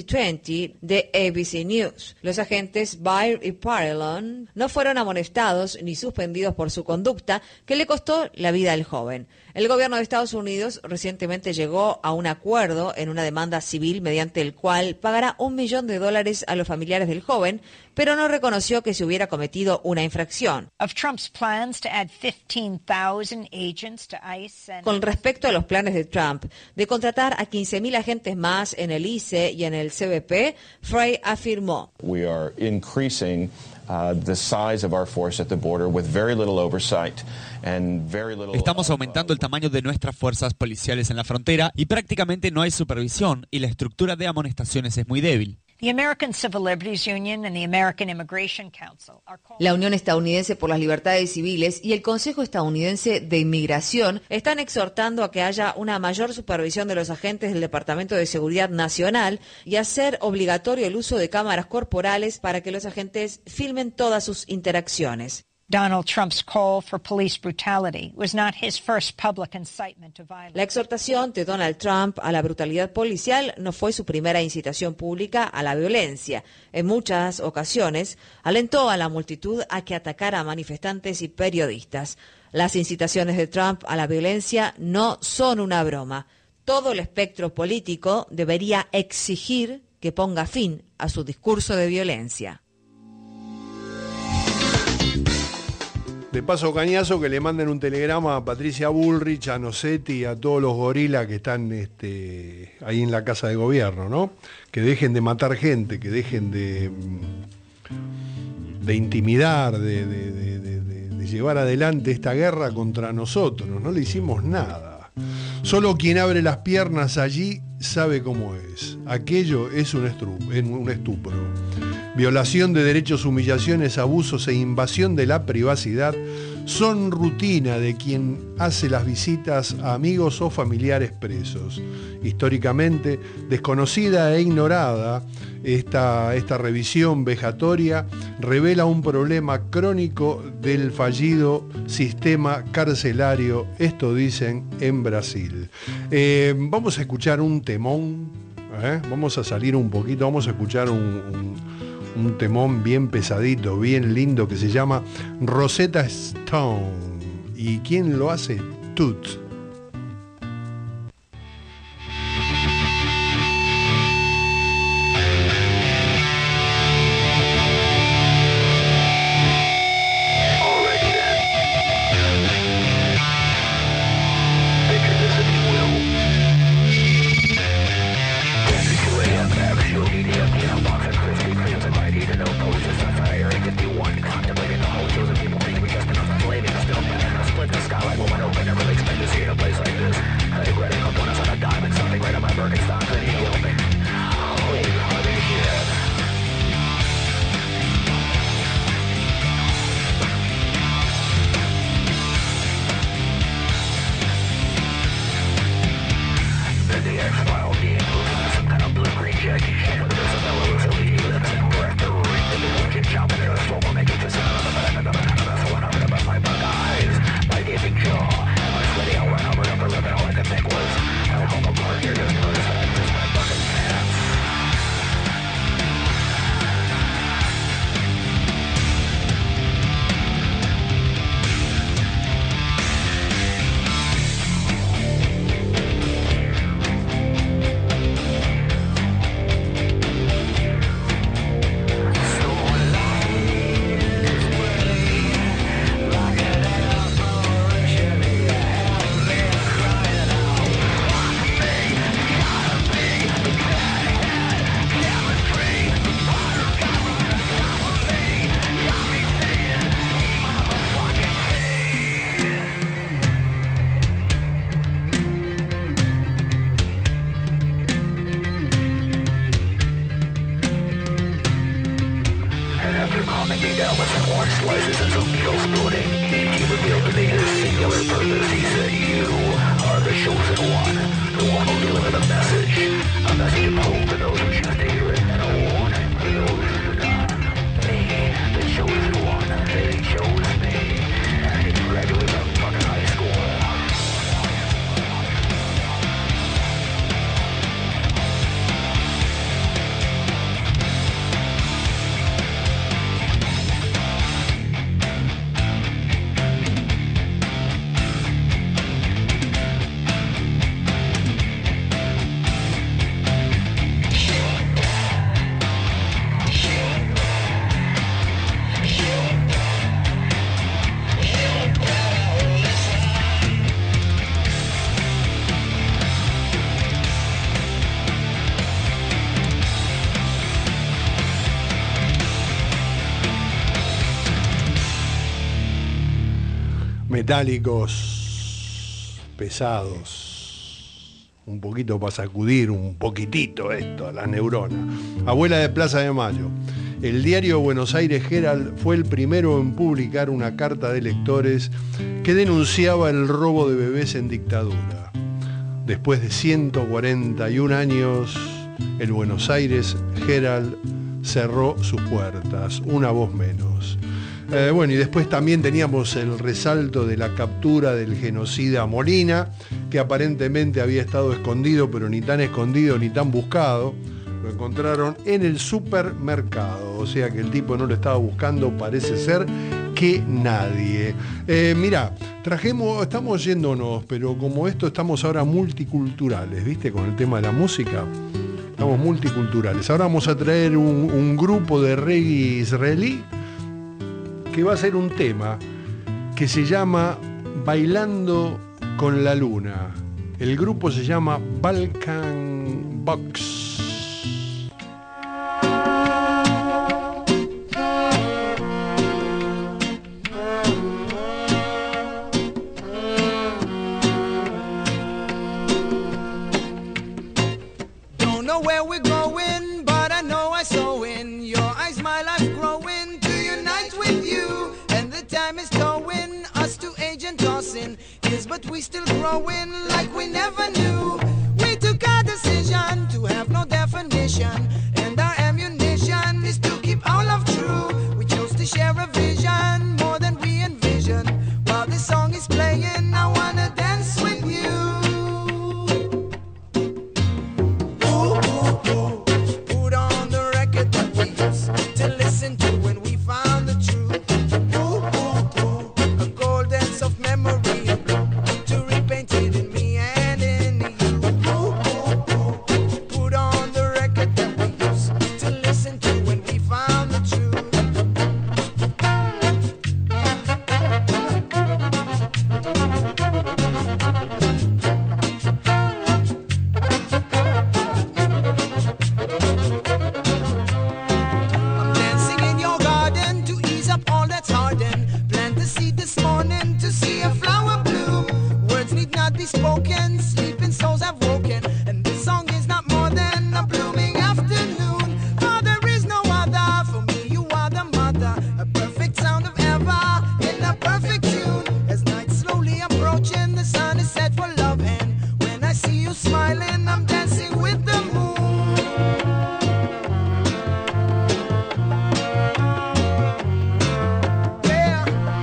2020 de ABC News. Los agentes Baird y Parelon no fueron amonestados ni suspendidos por su conducta, que le costó la vida al joven. El gobierno de Estados Unidos recientemente llegó a un acuerdo en una demanda civil mediante el cual pagará $1 millón a los familiares del joven, pero no reconoció que se hubiera cometido una infracción. Con respecto a los planes de Trump de contratar a 15.000 agentes más en el ICE y en el CBP, Frey afirmó: We are increasing the size of our force at the border with very little oversight and very little. Estamos aumentando el tamaño de nuestras fuerzas policiales en la frontera y prácticamente no hay supervisión y la estructura de amonestaciones es muy débil. La Unión Estadounidense por las Libertades Civiles y el Consejo Estadounidense de Inmigración están exhortando a que haya una mayor supervisión de los agentes del Departamento de Seguridad Nacional y hacer obligatorio el uso de cámaras corporales para que los agentes filmen todas sus interacciones. Donald Trump's call for police brutality was not his first public incitement to violence. La exhortación de Donald Trump a la brutalidad policial no fue su primera incitación pública a la violencia. En muchas ocasiones alentó a la multitud a que atacara a manifestantes y periodistas. Las incitaciones de Trump a la violencia no son una broma. Todo el espectro político debería exigir que ponga fin a su discurso de violencia. te paso cañazo que le manden un telegrama a Patricia Bullrich, a Nocetti y a todos los gorilas que están ahí en la Casa de Gobierno, ¿no? Que dejen de matar gente, que dejen de intimidar, de llevar adelante esta guerra contra nosotros. No le hicimos nada. Solo quien abre las piernas allí sabe cómo es. Aquello es un estupro. Violación de derechos, humillaciones, abusos e invasión de la privacidad son rutina de quien hace las visitas a amigos o familiares presos. Históricamente desconocida e ignorada, esta revisión vejatoria revela un problema crónico del fallido sistema carcelario, esto dicen en Brasil. Vamos a escuchar un temón, vamos a salir un poquito, vamos a escuchar un temón bien pesadito, bien lindo, que se llama Rosetta Stone. ¿Y quién lo hace? Toots. Metálicos, pesados, un poquito para sacudir un poquitito esto a las neuronas. Abuela de Plaza de Mayo. El diario Buenos Aires Herald fue el primero en publicar una carta de lectores que denunciaba el robo de bebés en dictadura. Después de 141 años, el Buenos Aires Herald cerró sus puertas, una voz menos. Bueno, y después también teníamos el resalto de la captura del genocida Molina, que aparentemente había estado escondido, pero ni tan escondido ni tan buscado. Lo encontraron en el supermercado, o sea que el tipo no lo estaba buscando, parece ser que nadie. Mirá, estamos yéndonos, pero como esto estamos ahora multiculturales, ¿viste? Con el tema de la música, estamos multiculturales. Ahora vamos a traer un grupo de reggae israelí que va a ser un tema que se llama Bailando con la Luna. El grupo se llama Balkan Box. Don't know where we're going, but I know I saw in your eyes my life growing to unite with you. And the time is towing us to age and tossing. Yes, but we still growing like we never knew. We took our decision to have no definition, and our ammunition is to keep our love true. We chose to share a vision more than we envisioned. While this song is playing, I wanna dance with you. Put on the record that we used to listen to when we found the truth. A golden soft memory to repaint it in me and in you. Put on the record that we used to listen to when we found the truth. I'm dancing in your garden to ease up all that's hardened. Plant the seed this morning to see a flower bloom. Words need not be spoken, sleeping souls have woken. And this song is not more than a blooming afternoon. For there is no other, for me you are the mother. A perfect sound of ever, in a perfect tune. As night slowly approaching, the sun is set for love. And when I see you smiling, I'm dancing with the moon. Yeah.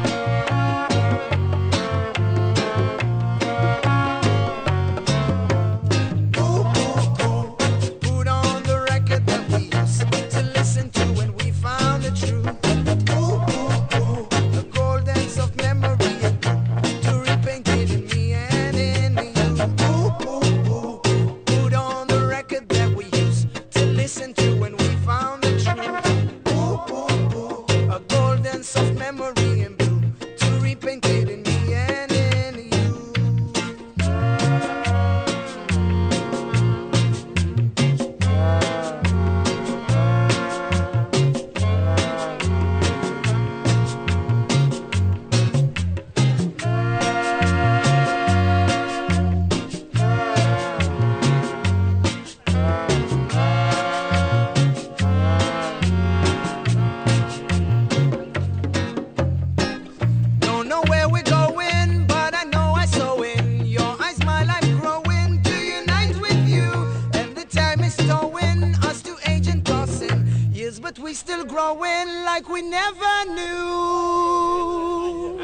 Put on the record that we used to listen to when we found the truth. A golden soft memory to repaint it in me and in you. Put on the record that we used to listen to when we found the truth. A golden soft memory in blue to repaint it in me and in you. Don't know where we're going, but I know I saw in your eyes my life growing to unite with you. And the time is towing us to age and tossing. Yes, but we still growing like we never knew.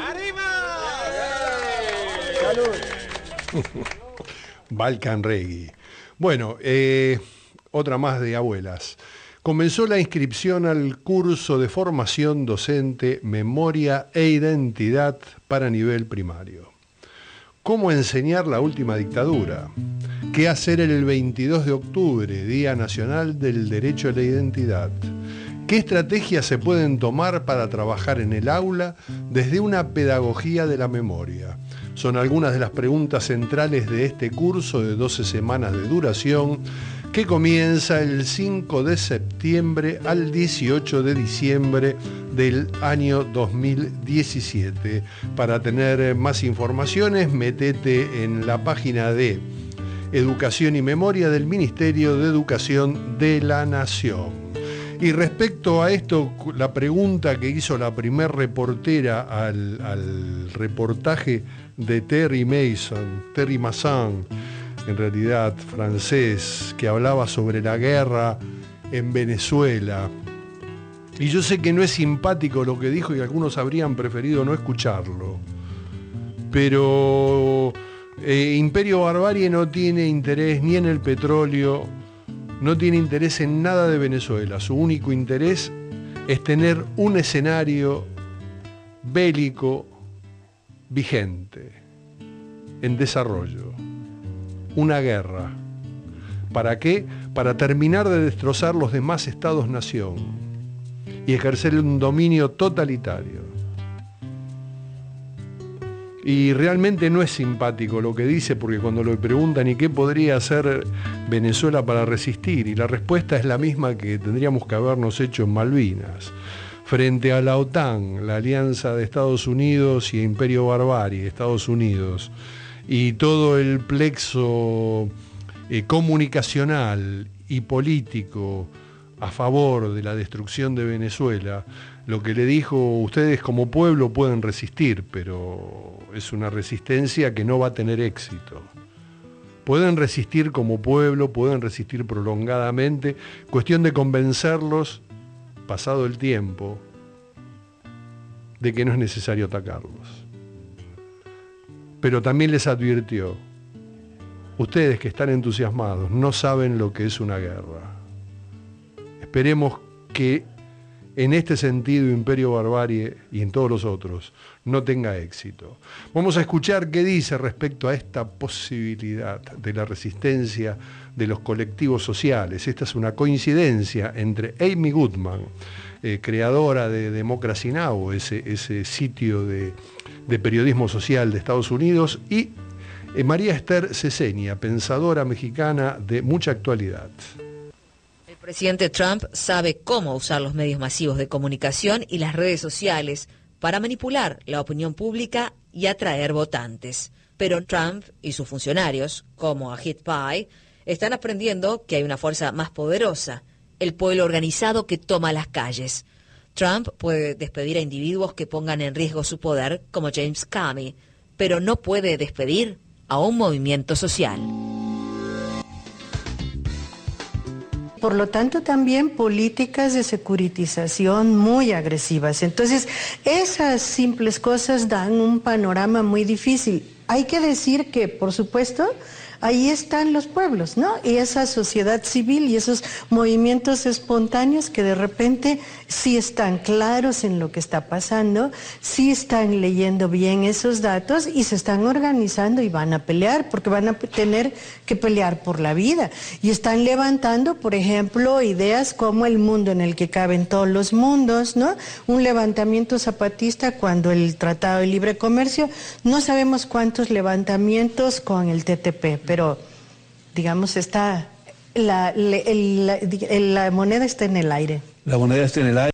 Balkan Reggae. Bueno, otra más de abuelas. Comenzó la inscripción al curso de formación docente Memoria e Identidad para nivel primario. ¿Cómo enseñar la última dictadura? ¿Qué hacer el 22 de octubre, Día Nacional del Derecho a la Identidad? ¿Qué estrategias se pueden tomar para trabajar en el aula desde una pedagogía de la memoria? Son algunas de las preguntas centrales de este curso de 12 semanas de duración que comienza el 5 de septiembre al 18 de diciembre del año 2017. Para tener más informaciones, métete en la página de Educación y Memoria del Ministerio de Educación de la Nación. Y respecto a esto, la pregunta que hizo la primer reportera al reportaje de Terry Masson, en realidad francés, que hablaba sobre la guerra en Venezuela. Y yo sé que no es simpático lo que dijo y algunos habrían preferido no escucharlo. Pero Imperio Barbarie no tiene interés ni en el petróleo, no tiene interés en nada de Venezuela. Su único interés es tener un escenario bélico vigente, en desarrollo, una guerra. ¿Para qué? Para terminar de destrozar los demás estados-nación y ejercer un dominio totalitario. Y realmente no es simpático lo que dice, porque cuando le preguntan ¿y qué podría hacer Venezuela para resistir? Y la respuesta es la misma que tendríamos que habernos hecho en Malvinas. Frente a la OTAN, la alianza de Estados Unidos y Imperio Barbarie, Estados Unidos, y todo el plexo comunicacional y político a favor de la destrucción de Venezuela, lo que le dijo, ustedes como pueblo pueden resistir, pero es una resistencia que no va a tener éxito. Pueden resistir como pueblo, pueden resistir prolongadamente, cuestión de convencerlos, pasado el tiempo, de que no es necesario atacarlos. Pero también les advirtió, ustedes que están entusiasmados no saben lo que es una guerra. Esperemos que en este sentido Imperio Barbarie y en todos los otros no tenga éxito. Vamos a escuchar qué dice respecto a esta posibilidad de la resistencia de los colectivos sociales. Esta es una coincidencia entre Amy Goodman, creadora de Democracy Now!, ese sitio de periodismo social de Estados Unidos, y María Esther Ceseña, pensadora mexicana de mucha actualidad. El presidente Trump sabe cómo usar los medios masivos de comunicación y las redes sociales para manipular la opinión pública y atraer votantes. Pero Trump y sus funcionarios, como Ajit Pai, están aprendiendo que hay una fuerza más poderosa, el pueblo organizado que toma las calles. Trump puede despedir a individuos que pongan en riesgo su poder, como James Comey, pero no puede despedir a un movimiento social. Por lo tanto, también políticas de securitización muy agresivas. Entonces, esas simples cosas dan un panorama muy difícil. Hay que decir que, por supuesto, ahí están los pueblos, ¿no? Y esa sociedad civil y esos movimientos espontáneos que de repente sí están claros en lo que está pasando, sí están leyendo bien esos datos y se están organizando y van a pelear, porque van a tener que pelear por la vida. Y están levantando, por ejemplo, ideas como el mundo en el que caben todos los mundos, ¿no? Un levantamiento zapatista cuando el Tratado de Libre Comercio, no sabemos cuántos levantamientos con el TTP, pero digamos está la moneda está en el aire. La moneda está en el aire.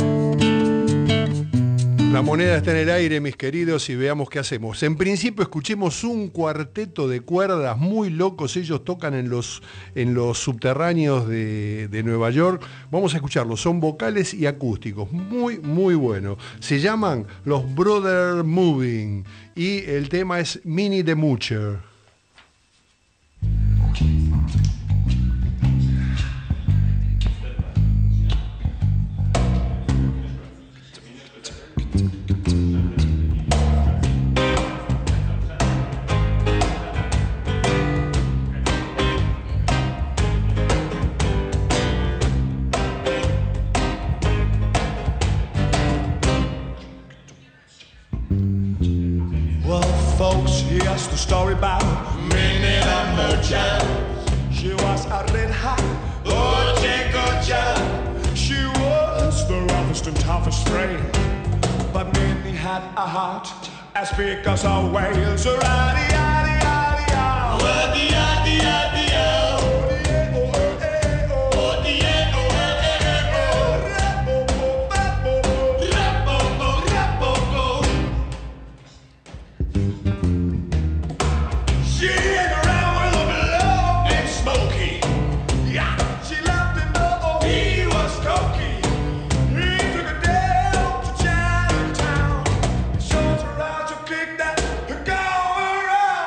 La moneda está en el aire, mis queridos, y veamos qué hacemos. En principio escuchemos un cuarteto de cuerdas muy locos, ellos tocan en los subterráneos de Nueva York. Vamos a escucharlos, son vocales y acústicos, muy, muy bueno. Se llaman los Brother Moving y el tema es Minnie the Moocher. Here's the story about Minnie the Moocher. She was a red hot hoochie-coocher. She was the roughest and toughest strain, but Minnie had a heart as big as a whale's. Raddy-yaddy-yaddy-yow, raddy-yaddy-yaddy-yow. Around.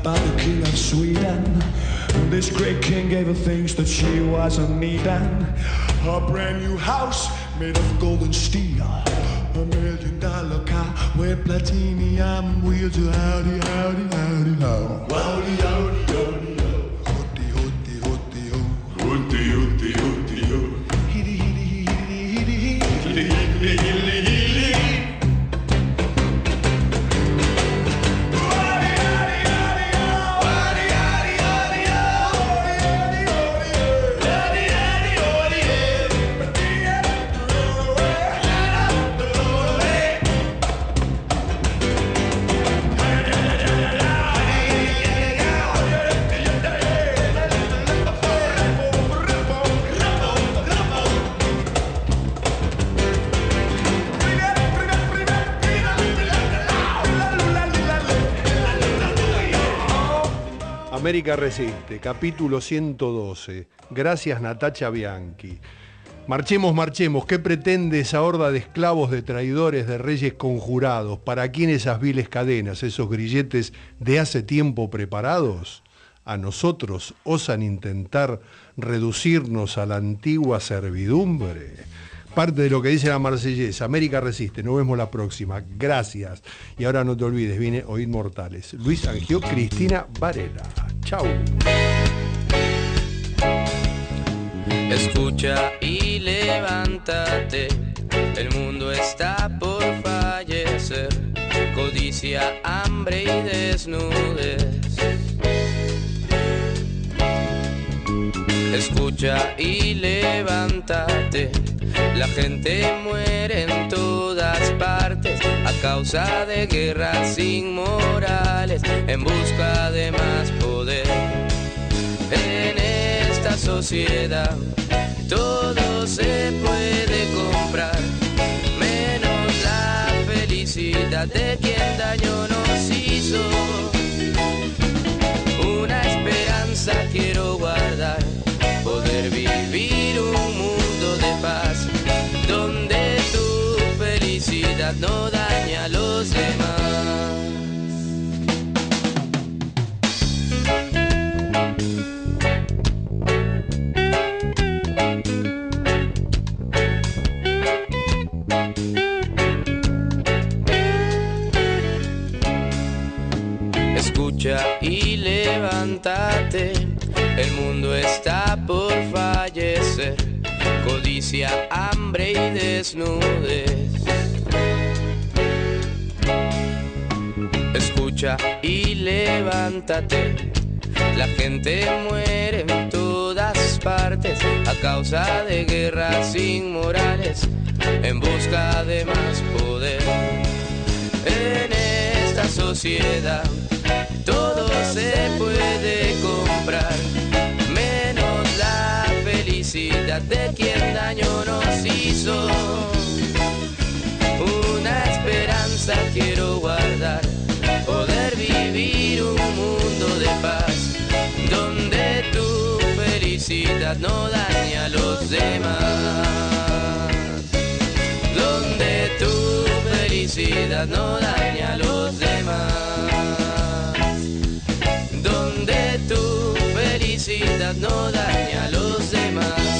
by the king of Sweden. This great king gave her things that she wasn't needing. A brand new house made of golden steel. $1 million car with platinum wheels. Howdy, howdy, howdy, ho. Howdy, howdy, howdy, ho. Hooty, hooty, hooty, ho. Hooty, hooty, hooty, ho. Hitty, hitty, hitty, hitty, hitty, hitty, hitty, hitty. América Resiste, capítulo 112. Gracias, Natacha Bianchi. Marchemos, marchemos. ¿Qué pretende esa horda de esclavos, de traidores, de reyes conjurados? ¿Para quién esas viles cadenas, esos grilletes de hace tiempo preparados? ¿A nosotros osan intentar reducirnos a la antigua servidumbre? Parte de lo que dice la Marsellesa. América Resiste. Nos vemos la próxima. Gracias. Y ahora no te olvides, viene Oíd Mortales. Luis Angio, Cristina Varela. Chau. Escucha y levántate, el mundo está por fallecer, codicia, hambre y desnudez. Escucha y levántate, la gente muere en todas partes a causa de guerras inmorales en busca de más poder. En esta sociedad todo se puede comprar, menos la felicidad de quien daño nos hizo. Una esperanza quiero guardar, poder vivir un mundo de paz, donde tu felicidad no daña a los demás. Escucha y levántate, el mundo está por fallecer, codicia, hambre y desnudez. Escucha y levántate, la gente muere en todas partes a causa de guerras inmorales en busca de más poder. En esta sociedad todo se puede comprar, menos la felicidad de quien daño nos hizo. Una esperanza quiero guardar, poder vivir un mundo de paz, donde tu felicidad no daña a los demás, donde tu felicidad no daña a los demás, donde tu felicidad no daña a los demás.